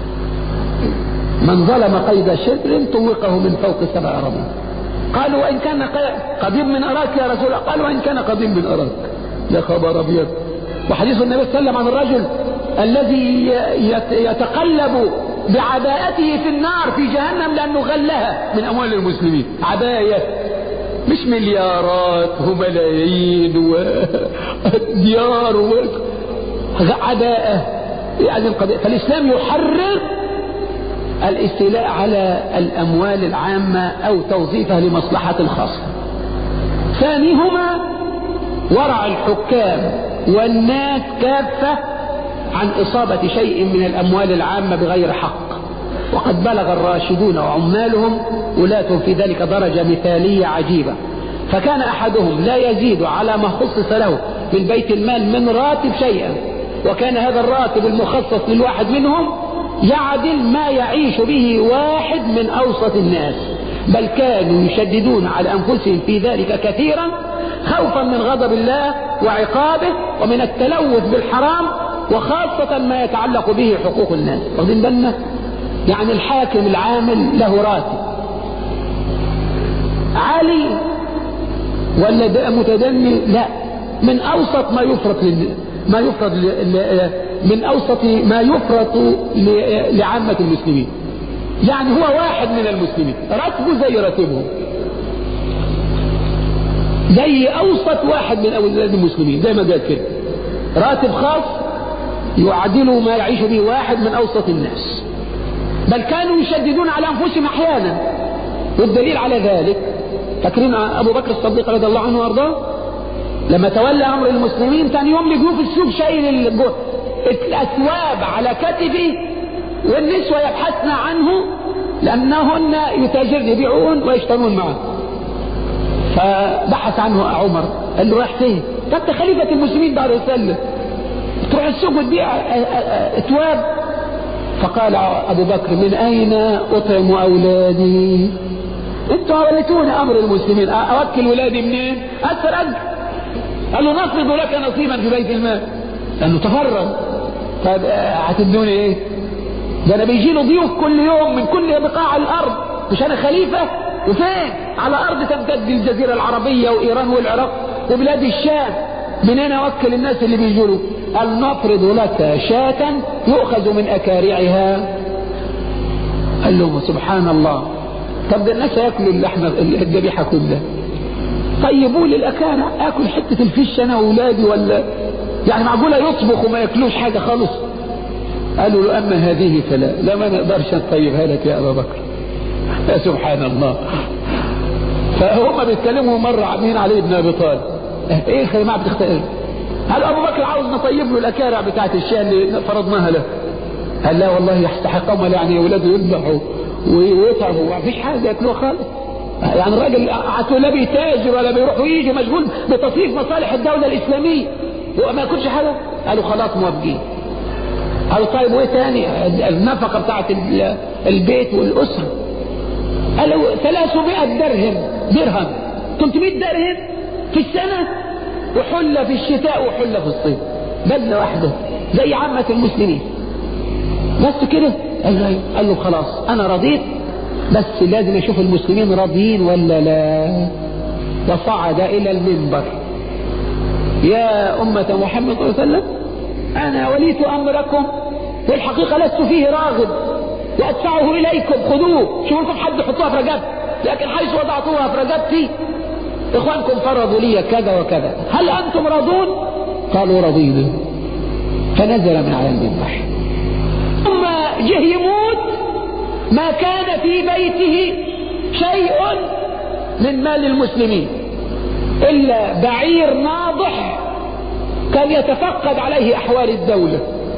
من ظلم قيد شبر طوقه من فوق 7 رمى. قالوا وإن كان قضيب من أراك يا رسول الله، قالوا وإن كان قضيب من أراك. يا خبر أبيض. وحديث النبي صلى الله عليه وسلم عن الرجل الذي يتقلب بعباءته في النار في جهنم لأنه غلها من أموال المسلمين. عباية مش مليارات وملايين وديار عباءة يعني القضية. فالإسلام يحرر الاستيلاء على الأموال العامة أو توظيفها لمصلحة خاصة. ثانيهما ورع الحكام والناس كافة عن إصابة شيء من الأموال العامة بغير حق، وقد بلغ الراشدون وعمالهم ولاة في ذلك درجة مثالية عجيبة. فكان أحدهم لا يزيد على ما خصص له من بيت المال من راتب شيئا، وكان هذا الراتب المخصص للواحد منهم يعدل ما يعيش به واحد من أوسط الناس، بل كانوا يشددون على أنفسهم في ذلك كثيرا خوفا من غضب الله وعقابه ومن التلوث بالحرام، وخاصة ما يتعلق به حقوق الناس. واخدين بالنا؟ يعني الحاكم العامل له راتب عالي ولا متدني؟ لا، من أوسط ما يفرط من أوسط ما يفرط لعامة المسلمين. يعني هو واحد من المسلمين راتبه زي راتبهم، زي أوسط واحد من أولاد المسلمين، زي ما قال كده راتب خاص يعدل ما يعيش به واحد من أوسط الناس، بل كانوا يشددون على أنفسهم أحيانا. والدليل على ذلك فاكرين أبو بكر الصديق رضي الله عنه وارضاه لما تولى أمر المسلمين كان يوم لجوف السوق شايل الأثواب على كتفه، والنسوة يبحثن عنه لأنهن يتاجرن يبيعون ويشترون معه. فبحث عنه عمر قال له راح فين؟ انت خليفة المسلمين بعد وسلم تروح السوق وتبيع أثواب؟ فقال أبو بكر من أين أطعم أولادي؟ انتوا وليتوني أمر المسلمين، أوكل ولادي منين؟ أسرق؟ قال له نفرض لك نصيبا في بيت المال، لأنه تفرغ. طيب هتدوني ايه؟ ده انا بيجي له ضيوف كل يوم من كل بقاع الارض، مش انا خليفة؟ وفين؟ على ارض تمتد الجزيرة العربية وايران والعراق وبلاد الشام، منين اوكل الناس اللي بيجوا له؟ قال نفرض لك شاة يؤخذ من اكارعها. قال له سبحان الله، طب ده الناس ياكلوا اللحمة الذبيحة كلها، طيبوا لي الاكارع، اكل حتة الفش انا واولادي؟ ولا يعني معقولة يطبخ وما ياكلوش حاجة خالص؟ قالوا له أما هذه فلا، لا ما نقدرش نطيبها لك يا أبا بكر. يا سبحان الله. فهم بيتكلموا مرة عاملين علي بن أبي طالب، إيه يا جماعة بتختار؟ قال أبو بكر عاوز نطيب له الأكارع بتاعت الشاة اللي فرضناها له. قال لا والله يستحقهم، يعني أولاده يذبحوا ويطعموا وما فيش حاجة ياكلوها خالص. يعني الراجل عطوا لا بيتاجر ولا بيروح ويجي، مشغول بتصريف مصالح الدولة الإسلامية وما ياكلش حاجة. قالوا خلاص موافقين. قالوا طيب وايه تاني؟ النفقة بتاعت البيت والأسرة. قالوا 300 درهم 300 درهم في السنة، وحلة في الشتاء وحلة في الصيف، بدلة واحدة زي عامة المسلمين. بس كده؟ قال له خلاص أنا رضيت، بس لازم أشوف المسلمين راضيين ولا لا. وصعد إلى المنبر: يا أمة محمد صلى الله عليه وسلم، أنا وليت أمركم والحقيقة لست فيه راغب وأدفعه إليكم، خذوه. شوفوا لكم حد يحطوها في رقبتي، لكن حيث وضعتوها في رقبتي إخوانكم فرضوا لي كذا وكذا، هل أنتم راضون؟ قالوا رضينا. فنزل من على المنبر. ثم جه يموت ما كان في بيته شيء من مال المسلمين إلا بعير ناضح كان يتفقد عليه أحوال الدولة،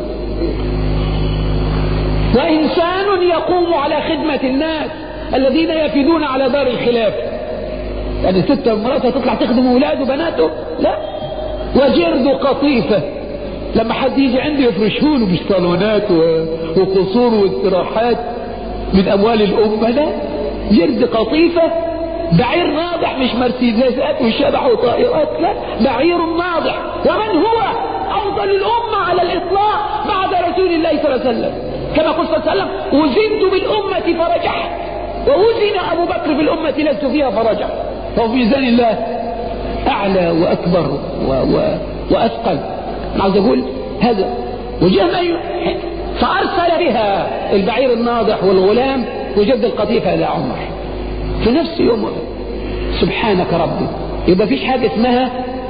وإنسان يقوم على خدمة الناس الذين يفيدون على دار الخلافة. يعني ستة مراتها تطلع تخدم أولاده وبناته؟ لا. وجرد قطيفة لما حد يجي عنده يفرشونه بالصالونات وقصور واستراحات من أموال الأمة. لا، جرد قطيفة، بعير ناضح، مش مرسيدسات وشبح وطائرات، لا، بعير ناضح. ومن هو أفضل الأمة على الإطلاق بعد رسول الله صلى الله عليه وسلم؟ كما قال صلى الله عليه وسلم: وزنت بالأمة فرجحت، ووزن أبو بكر بالأمة لست فيها فرجح. فهو في ميزان الله أعلى وأكبر وأثقل. أنا عاوز أقول هذا. وجاء فأرسل بها البعير الناضح والغلام وجد القطيفة إلى عمر في نفس يوم. سبحانك ربي. يبقى فيش حاجة اسمها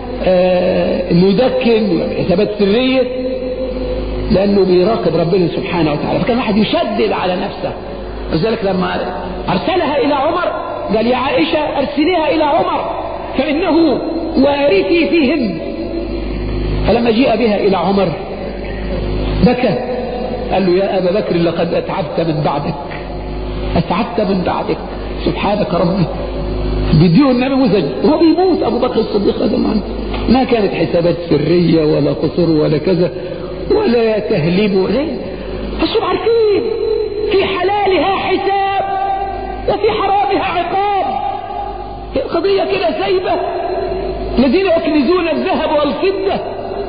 مدكن حسابات سرية، لأنه بيراقب ربنا سبحانه وتعالى. فكان واحد يشدد على نفسه. لذلك لما أرسلها إلى عمر قال: يا عائشة أرسليها إلى عمر فإنه وارثي فيهم. فلما جاء بها إلى عمر بكى، قال له: يا أبا بكر لقد أتعبت من بعدك، أتعبت من بعدك. سبحانك ربي. بديه النموذج وهو بيموت أبو بكر الصديق رضي الله عنه. ما كانت حسابات سرية ولا قصور ولا كذا ولا تهليب ولا. فالصبح عارفين في حلالها حساب وفي حرامها عقاب. قضية كده سايبة. الذين يكنزون الذهب والفضة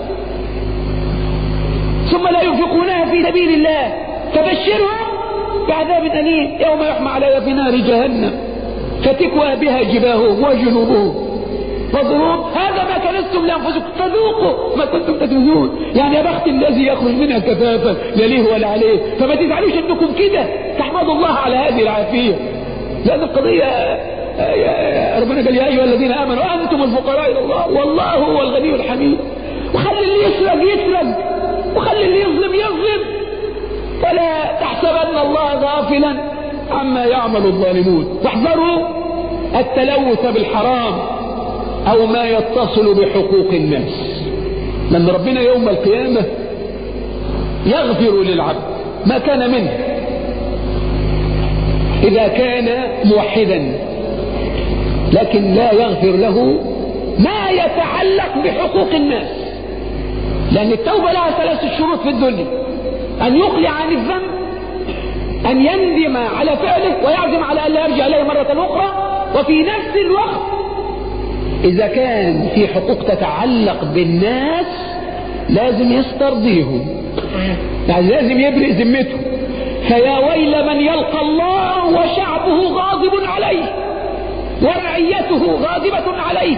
ثم لا ينفقونها في سبيل الله فبشرهم بعذاب أليم يوم يحمى عليها في نار جهنم فتكوى بها جباههم وجنوبهم فضروب هذا ما كنزتم لأنفسكم فذوقوا ما كنتم تكنزون. يعني يا بخت الذي يخرج منها كفافا لا ليه ولا عليه. فما تزعلوش انكم كده، تحمدوا الله على هذه العافية. لأن القضية ربنا قال: يا أيها الذين آمنوا أنتم الفقراء إلى الله والله هو الغني الحميد. وخلي اللي يسرق يسرق وخلي اللي يظلم يظلم، ولا تحسبن الله غافلا عما يعمل الظالمون. واحذروا التلوث بالحرام أو ما يتصل بحقوق الناس، لأن ربنا يوم القيامة يغفر للعبد ما كان منه إذا كان موحدا، لكن لا يغفر له ما يتعلق بحقوق الناس. لأن التوبة لها 3 شروط في الدنيا: أن يقلع عن الذنب، أن يندم على فعله ويعزم على أن لا يرجع إليه مرة أخرى، وفي نفس الوقت إذا كان في حقوق تتعلق بالناس لازم يسترضيهم، يعني لازم يبرئ ذمته. فيا ويل من يلقى الله وشعبه غاضب عليه ورعيته غاضبة عليه،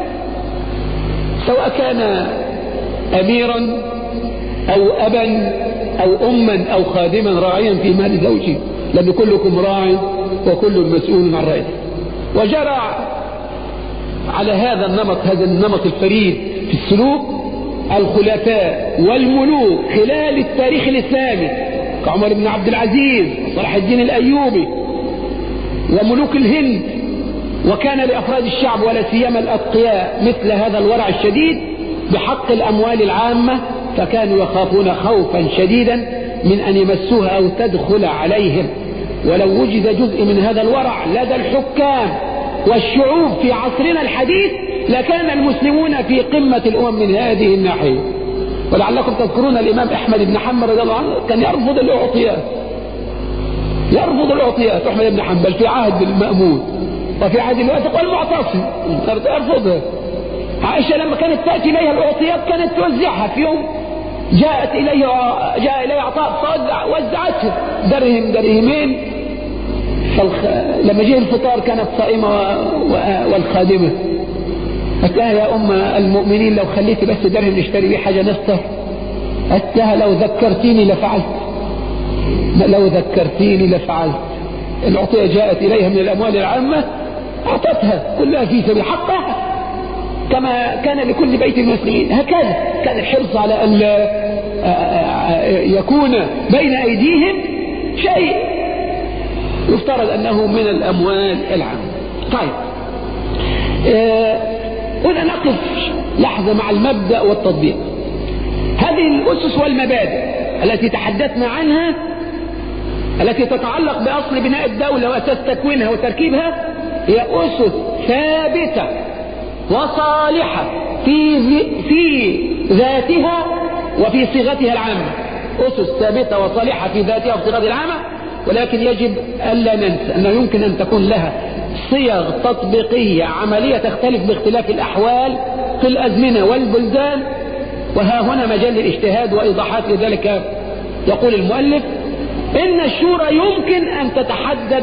سواء كان أميرا أو أبا أو أما أو خادما راعيا في مال زوجه، لأن كلكم راع وكل مسؤول عن رعيته. وجرى على هذا النمط الفريد في السلوك الخلفاء والملوك خلال التاريخ الإسلامي كعمر بن عبد العزيز وصلاح الدين الأيوبي وملوك الهند. وكان لأفراد الشعب ولا سيما الأتقياء مثل هذا الورع الشديد بحق الأموال العامة، فكانوا يخافون خوفا شديدا من أن يمسوها أو تدخل عليهم. ولو وجد جزء من هذا الورع لدى الحكام والشعوب في عصرنا الحديث لكان المسلمون في قمة الأمم من هذه الناحية. ولعلكم تذكرون الإمام أحمد بن حنبل رضي الله عنه كان يرفض الأعطيات أحمد بن حنبل في عهد المأمون وفي عهد الواثق والمعتصم يرفضها. عائشة لما كانت تأتي إليها الأعطيات كانت توزعها. في يوم جاء إليه عطاء وزعته درهمين. لما جاء الفطار كانت صائمة والخادمة قالت لها: يا أم المؤمنين لو خليتي بس درهم نشتري بيه حاجة نفطر. قالت لها: لو ذكرتيني لفعلت. العطية جاءت إليها من الأموال العامة أعطتها كلها في سبيل حقها كما كان لكل بيت المسلمين. هكذا كان الحرص على أن لا يكون بين أيديهم شيء يفترض أنه من الأموال العامة. طيب، هنا نقف لحظة مع المبدأ والتطبيق. هذه الأسس والمبادئ التي تحدثنا عنها التي تتعلق بأصل بناء الدولة وأساس تكوينها وتركيبها هي أسس ثابتة وصالحة في ذاتها وفي صيغتها العامة. أسس ثابتة وصالحة في ذاتها وفي صيغتها العامة، ولكن يجب ألا ننسى أنه يمكن أن تكون لها صيغ تطبيقية عملية تختلف باختلاف الأحوال في الأزمنة والبلدان، وها هنا مجال للاجتهاد وإيضاحات لذلك. يقول المؤلف إن الشورى يمكن أن تتحدد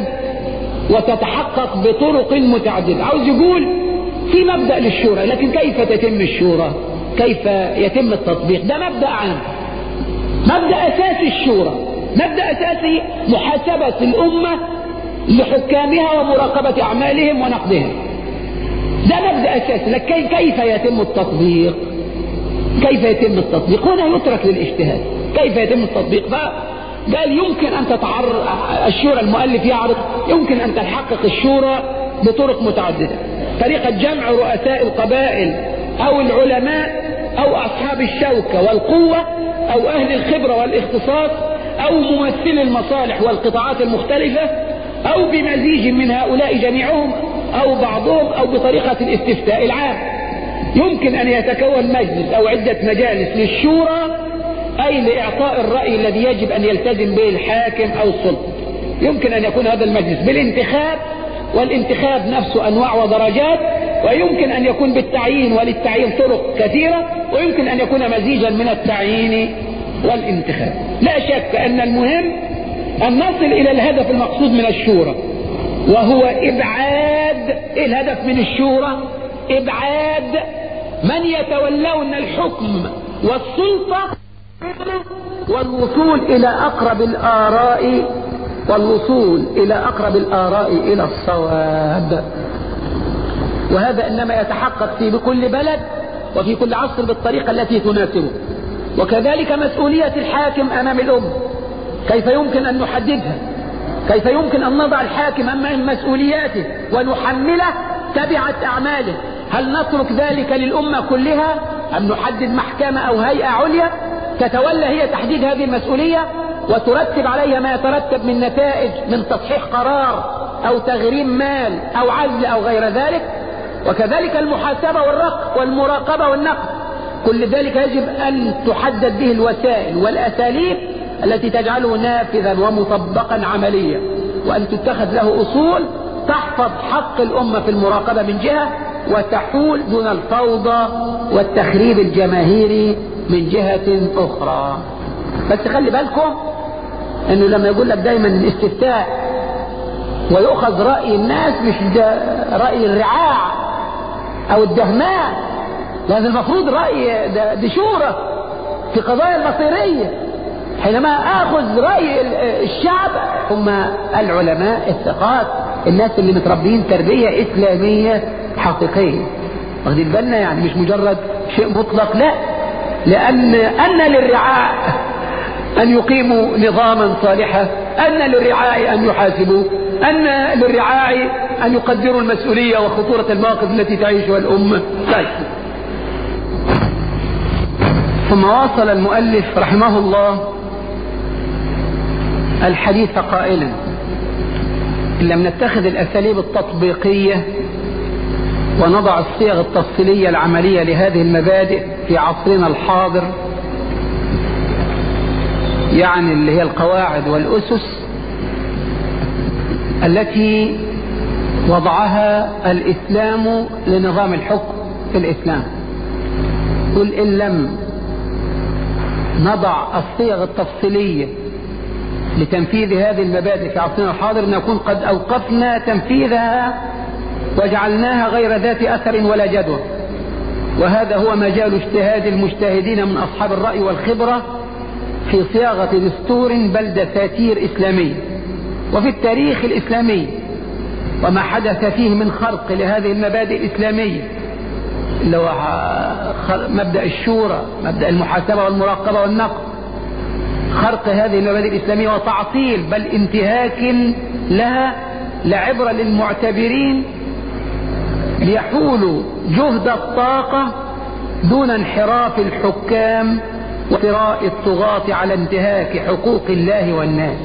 وتتحقق بطرق متعددة. عاوز يقول في مبدأ للشورى، لكن كيف تتم الشورى؟ كيف يتم التطبيق؟ ده مبدأ عام، مبدأ أساسي الشورى، مبدأ أساسي محاسبة الأمة لحكامها ومراقبة أعمالهم ونقدهم. ده مبدأ أساسي، لكن كيف يتم التطبيق؟ كيف يتم التطبيق؟ هنا يترك للاجتهاد كيف يتم التطبيق. قال يمكن أن تتعرض الشورى، المؤلف يعرض يمكن أن تحقق الشورى بطرق متعددة: طريقة جمع رؤساء القبائل أو العلماء أو أصحاب الشوكة والقوة أو أهل الخبرة والاختصاص أو ممثلي المصالح والقطاعات المختلفة أو بمزيج من هؤلاء جميعهم أو بعضهم أو بطريقة الاستفتاء العام. يمكن أن يتكون مجلس أو عدة مجالس للشورى، أي لإعطاء الرأي الذي يجب أن يلتزم به الحاكم أو السلطة. يمكن أن يكون هذا المجلس بالانتخاب، والانتخاب نفسه أنواع ودرجات، ويمكن أن يكون بالتعيين، وللتعيين طرق كثيرة، ويمكن أن يكون مزيجا من التعيين والانتخاب. لا شك أن المهم أن نصل إلى الهدف المقصود من الشورى، وهو إبعاد. إيه الهدف من الشورى؟ إبعاد من يتولون الحكم والسلطة والوصول إلى أقرب الآراء إلى الصواب. وهذا إنما يتحقق في كل بلد وفي كل عصر بالطريقة التي تناسبه. وكذلك مسؤولية الحاكم أمام الأمة، كيف يمكن أن نحددها؟ كيف يمكن أن نضع الحاكم أمام مسؤولياته ونحمله تبعة أعماله؟ هل نترك ذلك للأمة كلها أم نحدد محكمة أو هيئة عليا تتولى هي تحديد هذه المسؤولية وترتب عليها ما يترتب من نتائج من تصحيح قرار أو تغريم مال أو عزل أو غير ذلك؟ وكذلك المحاسبة والمراقبة والنقد، كل ذلك يجب أن تحدد به الوسائل والأساليب التي تجعله نافذا ومطبقا عمليا، وأن تتخذ له أصول تحفظ حق الأمة في المراقبة من جهة، وتحول دون الفوضى والتخريب الجماهيري من جهة أخرى. بس خلي بالكم أنه لما يقول لك دايما الاستفتاء ويؤخذ رأي الناس، مش رأي الرعاع أو الدهماء، لأن المفروض رأي دي شورى في قضايا مصيرية. حينما أخذ رأي الشعب هم العلماء الثقات، الناس اللي متربيين تربية إسلامية حقيقية، واخدين بالنا؟ يعني مش مجرد شيء مطلق، لا، لأن للرعاع أن يقيموا نظاما صالحا، أن للرعاع أن يحاسبوا، أن للرعاع أن يقدروا المسؤولية وخطورة المواقف التي تعيشها الأمة. طيب، ثم واصل المؤلف رحمه الله الحديث قائلا: إن لم نتخذ الأساليب التطبيقية ونضع الصيغ التفصيلية العملية لهذه المبادئ في عصرنا الحاضر، يعني اللي هي القواعد والأسس التي وضعها الإسلام لنظام الحكم في الإسلام، قل إن لم نضع الصيغ التفصيلية لتنفيذ هذه المبادئ في عصرنا الحاضر نكون قد أوقفنا تنفيذها وجعلناها غير ذات أثر ولا جدوى. وهذا هو مجال اجتهاد المجتهدين من أصحاب الرأي والخبرة في صياغة دستور بل دساتير إسلامية وفي التاريخ الإسلامي، وما حدث فيه من خرق لهذه المبادئ الإسلامية اللي هو مبدأ الشورى، مبدأ المحاسبة والمراقبة والنقد، خرق هذه المبادئ الإسلامية وتعطيل بل انتهاك لها لعبرة للمعتبرين ليحولوا جهد الطاقة دون انحراف الحكام وطراء الطغاة على انتهاك حقوق الله والناس،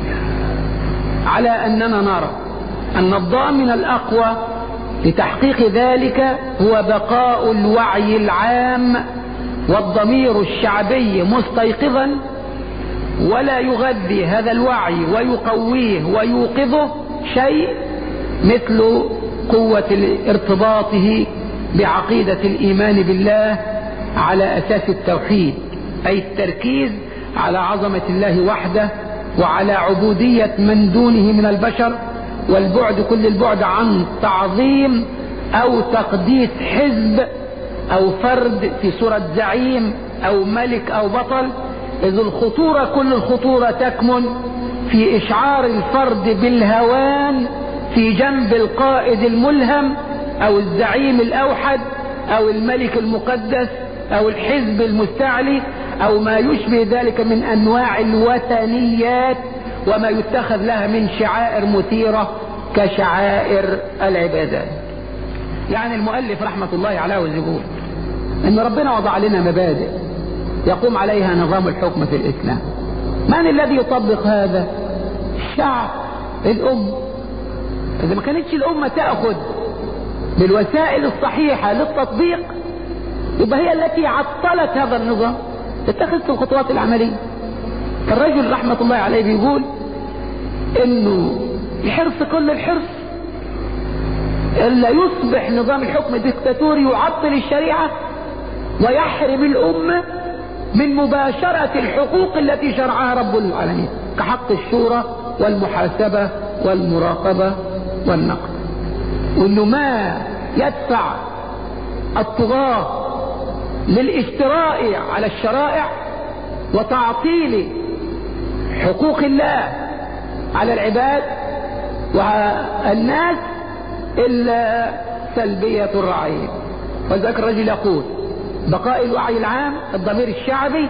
على أننا نرى أن الضامن الأقوى لتحقيق ذلك هو بقاء الوعي العام والضمير الشعبي مستيقظا، ولا يغذي هذا الوعي ويقويه ويوقظه شيء مثل قوة ارتباطه بعقيدة الإيمان بالله على أساس التوحيد، أي التركيز على عظمة الله وحده وعلى عبودية من دونه من البشر، والبعد كل البعد عن تعظيم أو تقديس حزب أو فرد في صورة زعيم أو ملك أو بطل، إذ الخطورة كل الخطورة تكمن في إشعار الفرد بالهوان في جنب القائد الملهم أو الزعيم الأوحد أو الملك المقدس أو الحزب المستعلي أو ما يشبه ذلك من أنواع الوثنيات وما يتخذ لها من شعائر مثيرة كشعائر العبادات. يعني المؤلف رحمة الله عليه يقول أن ربنا وضع لنا مبادئ يقوم عليها نظام الحكم في الإسلام. من الذي يطبق هذا؟ الشعب، الأمة. إذا ما كانتش الأمة تأخذ بالوسائل الصحيحة للتطبيق يبقى هي التي عطلت هذا النظام، اتخذت الخطوات العملية. فالرجل رحمة الله عليه بيقول انه الحرص كل الحرص الا يصبح نظام الحكم ديكتاتوري يعطل الشريعة ويحرم الأمة من مباشرة الحقوق التي شرعها رب العالمين كحق الشورى والمحاسبة والمراقبة والنقد، وانه ما يدفع الطغاة للاشتراء على الشرائع وتعطيل حقوق الله على العباد والناس إلا سلبية الرعية. وذلك الرجل يقول بقاء الوعي العام، الضمير الشعبي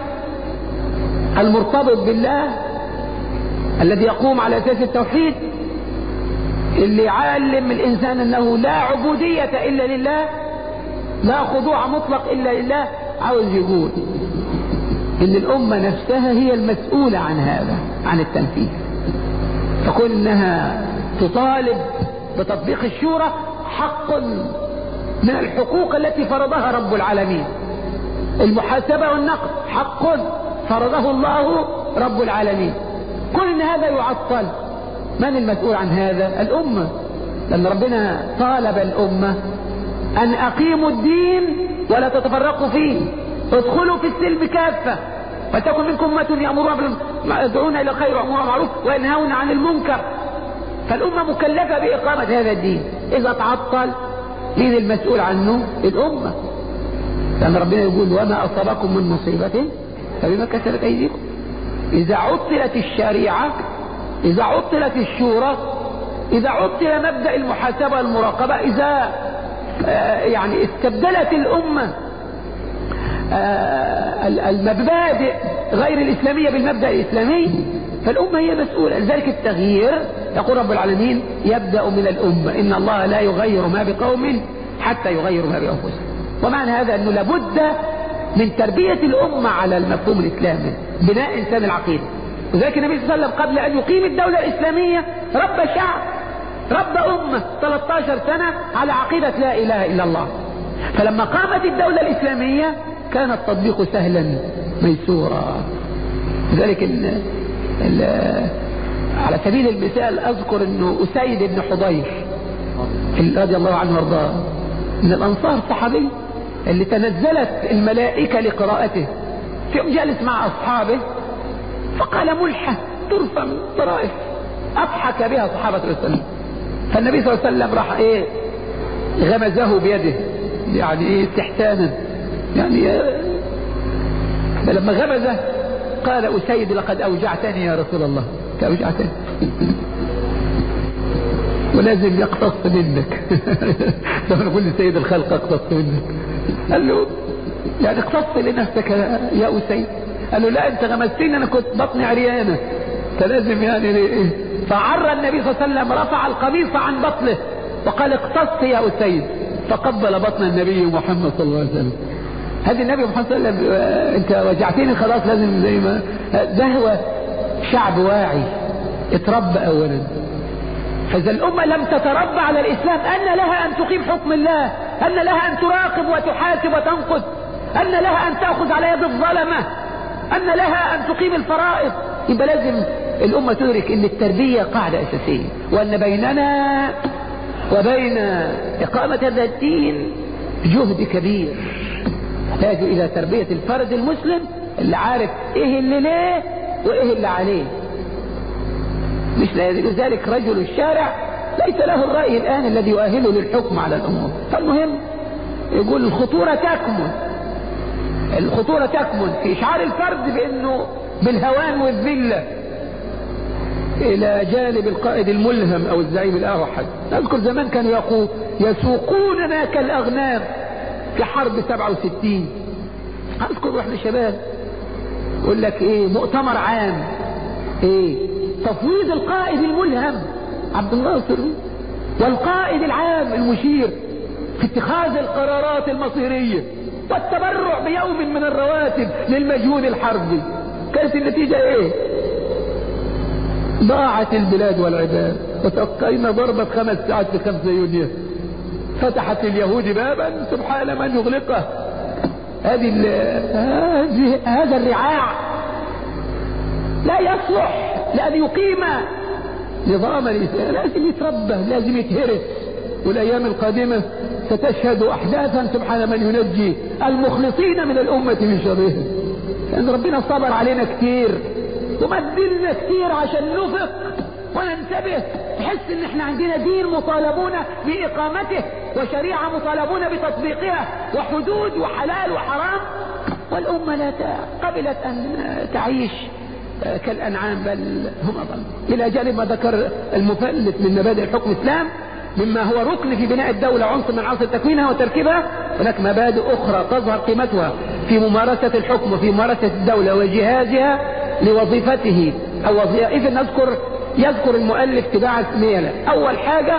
المرتبط بالله الذي يقوم على أساس التوحيد، اللي يعلم الإنسان أنه لا عبودية إلا لله، لا خضوع مطلق إلا لله. عاوز يقول إن الأمة نفسها هي المسؤولة عن هذا، عن التنفيذ، فكون إنها تطالب بتطبيق الشورى حق من الحقوق التي فرضها رب العالمين. المحاسبة والنقد حق فرضه الله رب العالمين. كل إن هذا يعطل، من المسؤول عن هذا؟ الأمة، لأن ربنا طالب الأمة أن أقيموا الدين ولا تتفرقوا فيه، ادخلوا في السلم كافة، ولتكن منكم أمة يدعون إلى الخير ويأمرون بالمعروف وينهون عن المنكر. فالأمة مكلفة بإقامة هذا الدين. إذا تعطل مين المسؤول عنه؟ الأمة، لأن ربنا يقول وما أصابكم من مصيبة فبما كسبت أيديكم. إذا عطلت الشريعة، إذا عطلت الشورى، إذا عطل مبدأ المحاسبة والمراقبة، إذا يعني استبدلت الأمة المبادئ غير الإسلامية بالمبدأ الإسلامي، فالأمة هي مسؤولة. لذلك التغيير يقول رب العالمين يبدأ من الأمة، إن الله لا يغير ما بقوم حتى يغيروا ما بأنفسهم. ومعنى هذا أنه لابد من تربية الأمة على المفهوم الإسلامي، بناء إنسان العقيدة. وذلك النبي صلى الله عليه وسلم قبل أن يقيم الدولة الإسلامية رب شعب، رب أمة 13 سنة على عقيدة لا إله إلا الله. فلما قامت الدولة الإسلامية كان التطبيق سهلا ميسورا. لذلك على سبيل المثال أذكر أنه أسيد بن حضير رضي الله عنه وارضاه من الأنصار، صحابي اللي تنزلت الملائكة لقراءته، في يوم جالس مع أصحابه فقال ملحة طرفة من طرائف أضحك بها صحابة الرسول، فالنبي صلى الله عليه وسلم راح غمزه بيده، يعني استحسانا، يعني فلما غمزه قال أسيد لقد أوجعتني يا رسول الله، أوجعتني ولازم يقتص منك. لما نقول لسيد الخلق اقتص منك، قال له يعني اقتص لنفسك يا أسيد. قال له لا، انت غمزتني، انا كنت بطني عريانة، فلازم يعني. فعر النبي صلى الله عليه وسلم، رفع القميص عن بطنه وقال اقتص يا أسيد، فقبل بطن النبي محمد صلى الله عليه وسلم. هذا النبي محمد صلى الله عليه وسلم انت وجعتني خلاص لازم زي ما ده هو شعب واعي اتربى اولا. فاذا الامه لم تتربى على الاسلام ان لها ان تقيم حكم الله، ان لها ان تراقب وتحاسب وتنقد، ان لها ان تاخذ على يد الظلمه، ان لها ان تقيم الفرائض، يبقى لازم الامه تدرك ان التربيه قاعده اساسيه، وان بيننا وبين اقامه هذا الدين جهد كبير يحتاج الى تربيه الفرد المسلم اللي عارف ايه اللي ليه وايه اللي عليه. مش لذلك رجل الشارع ليس له الرأي الآن الذي يؤهله للحكم على الأمور. فالمهم يقول الخطورة تكمن في إشعار الفرد بأنه بالهوان والذلة إلى جانب القائد الملهم أو الزعيم الأوحد. أذكر زمان كانوا يسوقوننا كالأغنام في حرب 67. أذكر واحنا شباب يقول لك إيه مؤتمر عام إيه تفويض القائد الملهم عبد الناصر والقائد العام المشير في اتخاذ القرارات المصيرية والتبرع بيوم من الرواتب للمجهود الحربي. كانت النتيجة ايه؟ ضاعت البلاد والعباد وتبقينا ضربة 5 ساعات في 5 يونيو فتحت اليهود بابا سبحان من يغلقه. هذا الرعاع لا يصلح لأن يقيم نظام الإسلام. لازم يتربى، لازم يتهرس. والأيام القادمة ستشهد أحداثا سبحان من ينجي المخلصين من الأمة من شرهم. لأن ربنا صبر علينا كتير ومدلنا كتير عشان نفق وننتبه، تحس ان احنا عندنا دين مطالبون بإقامته وشريعة مطالبون بتطبيقها وحدود وحلال وحرام، والأمة لا قبلت أن تعيش كالأنعام بل هم أضل. إلى جانب ما ذكر المفلت من مبادئ الحكم الإسلام مما هو ركن في بناء الدولة عنصر من عناصر تكوينها وتركيبها، هناك مبادئ أخرى تظهر قيمتها في ممارسة الحكم وفي ممارسة الدولة وجهازها لوظيفته أو وظائف. يذكر المؤلف تباع ميلة. أول حاجة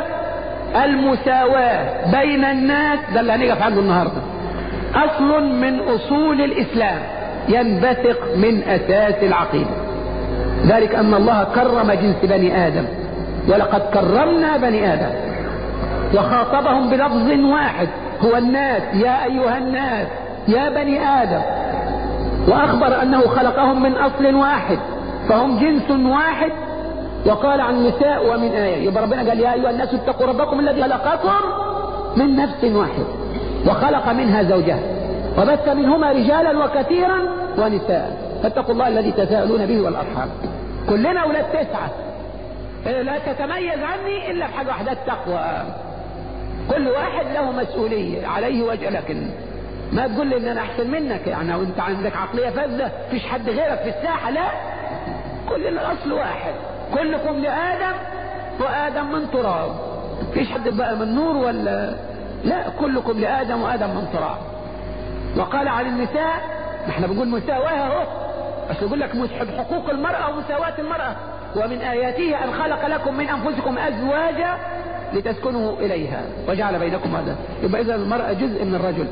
المساواة بين الناس، ده اللي هنقف عنده النهاردة، أصل من أصول الإسلام ينبثق من أساس العقيدة. ذلك أن الله كرم جنس بني آدم، ولقد كرمنا بني آدم وخاطبهم بلفظ واحد هو الناس، يا أيها الناس يا بني آدم، وأخبر أنه خلقهم من أصل واحد فهم جنس واحد. وقال عن النساء ومن آية، يبقى ربنا قال يا أيها الناس اتقوا ربكم الذي خلقكم من نفس واحد وخلق منها زوجها وبث منهما رجالا وكثيرا ونساء فاتقوا الله الذي تساءلون به والأرحام. كلنا أولاد 9، لا تتميز عني إلا بحاجة واحدة، التقوى. كل واحد له مسؤولية عليه وجه، لكن ما تقول لي ان انا احسن منك يعني وانت عندك عقلية فذة فيش حد غيرك في الساحة. لا، كلنا الاصل واحد، كلكم لآدم وآدم من تراب. فيش حد بقى من نور ولا لا، كلكم لآدم وآدم من تراب. وقال عن النساء، احنا بنقول مساواة اهو، بس يقول لك مسحب حقوق المرأة ومساواة المرأة. ومن آياته أن خلق لكم من أنفسكم أزواجا لتسكنوا إليها وجعل بينكم هذا. يبقى إذا المرأة جزء من الرجل،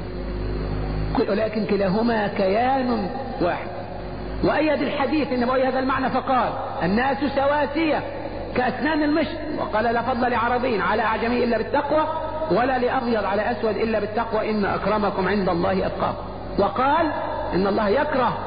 ولكن كلاهما كيان واحد. وأيد الحديث النبوي هذا المعنى فقال الناس سواسية كأسنان المشط، وقال لا فضل لعربي على أعجمي إلا بالتقوى ولا لأبيض على أسود إلا بالتقوى إن أكرمكم عند الله أتقاكم. وقال إن الله يكره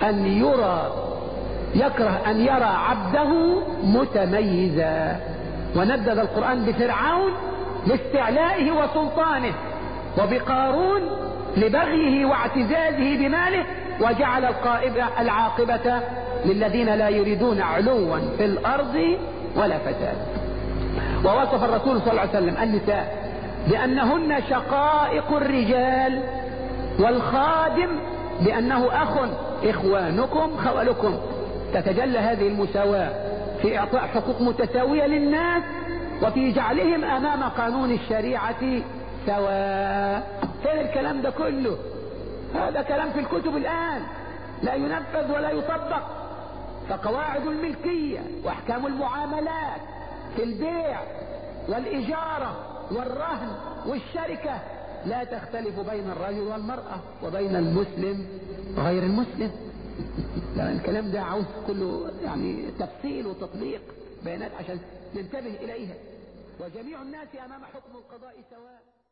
أن يرى عبده متميزا. وندد القرآن بفرعون لاستعلائه وسلطانه، وبقارون لبغيه واعتزازه بماله، وجعل العاقبة للذين لا يريدون علوا في الأرض ولا فسادا. ووصف الرسول صلى الله عليه وسلم النساء بأنهن شقائق الرجال، والخادم بأنه أخ، إخوانكم خولكم. تتجلى هذه المساواة في إعطاء حقوق متساوية للناس وفي جعلهم أمام قانون الشريعة سواء. فين الكلام ده كله؟ هذا كلام في الكتب الآن لا ينفذ ولا يطبق. فقواعد الملكية وأحكام المعاملات في البيع والإجارة والرهن والشركة لا تختلف بين الرجل والمرأة وبين المسلم وغير المسلم. لأن الكلام ده عاوز كله يعني تفصيل وتطبيق بيانات عشان ننتبه إليها. وجميع الناس أمام حكم القضاء سواء.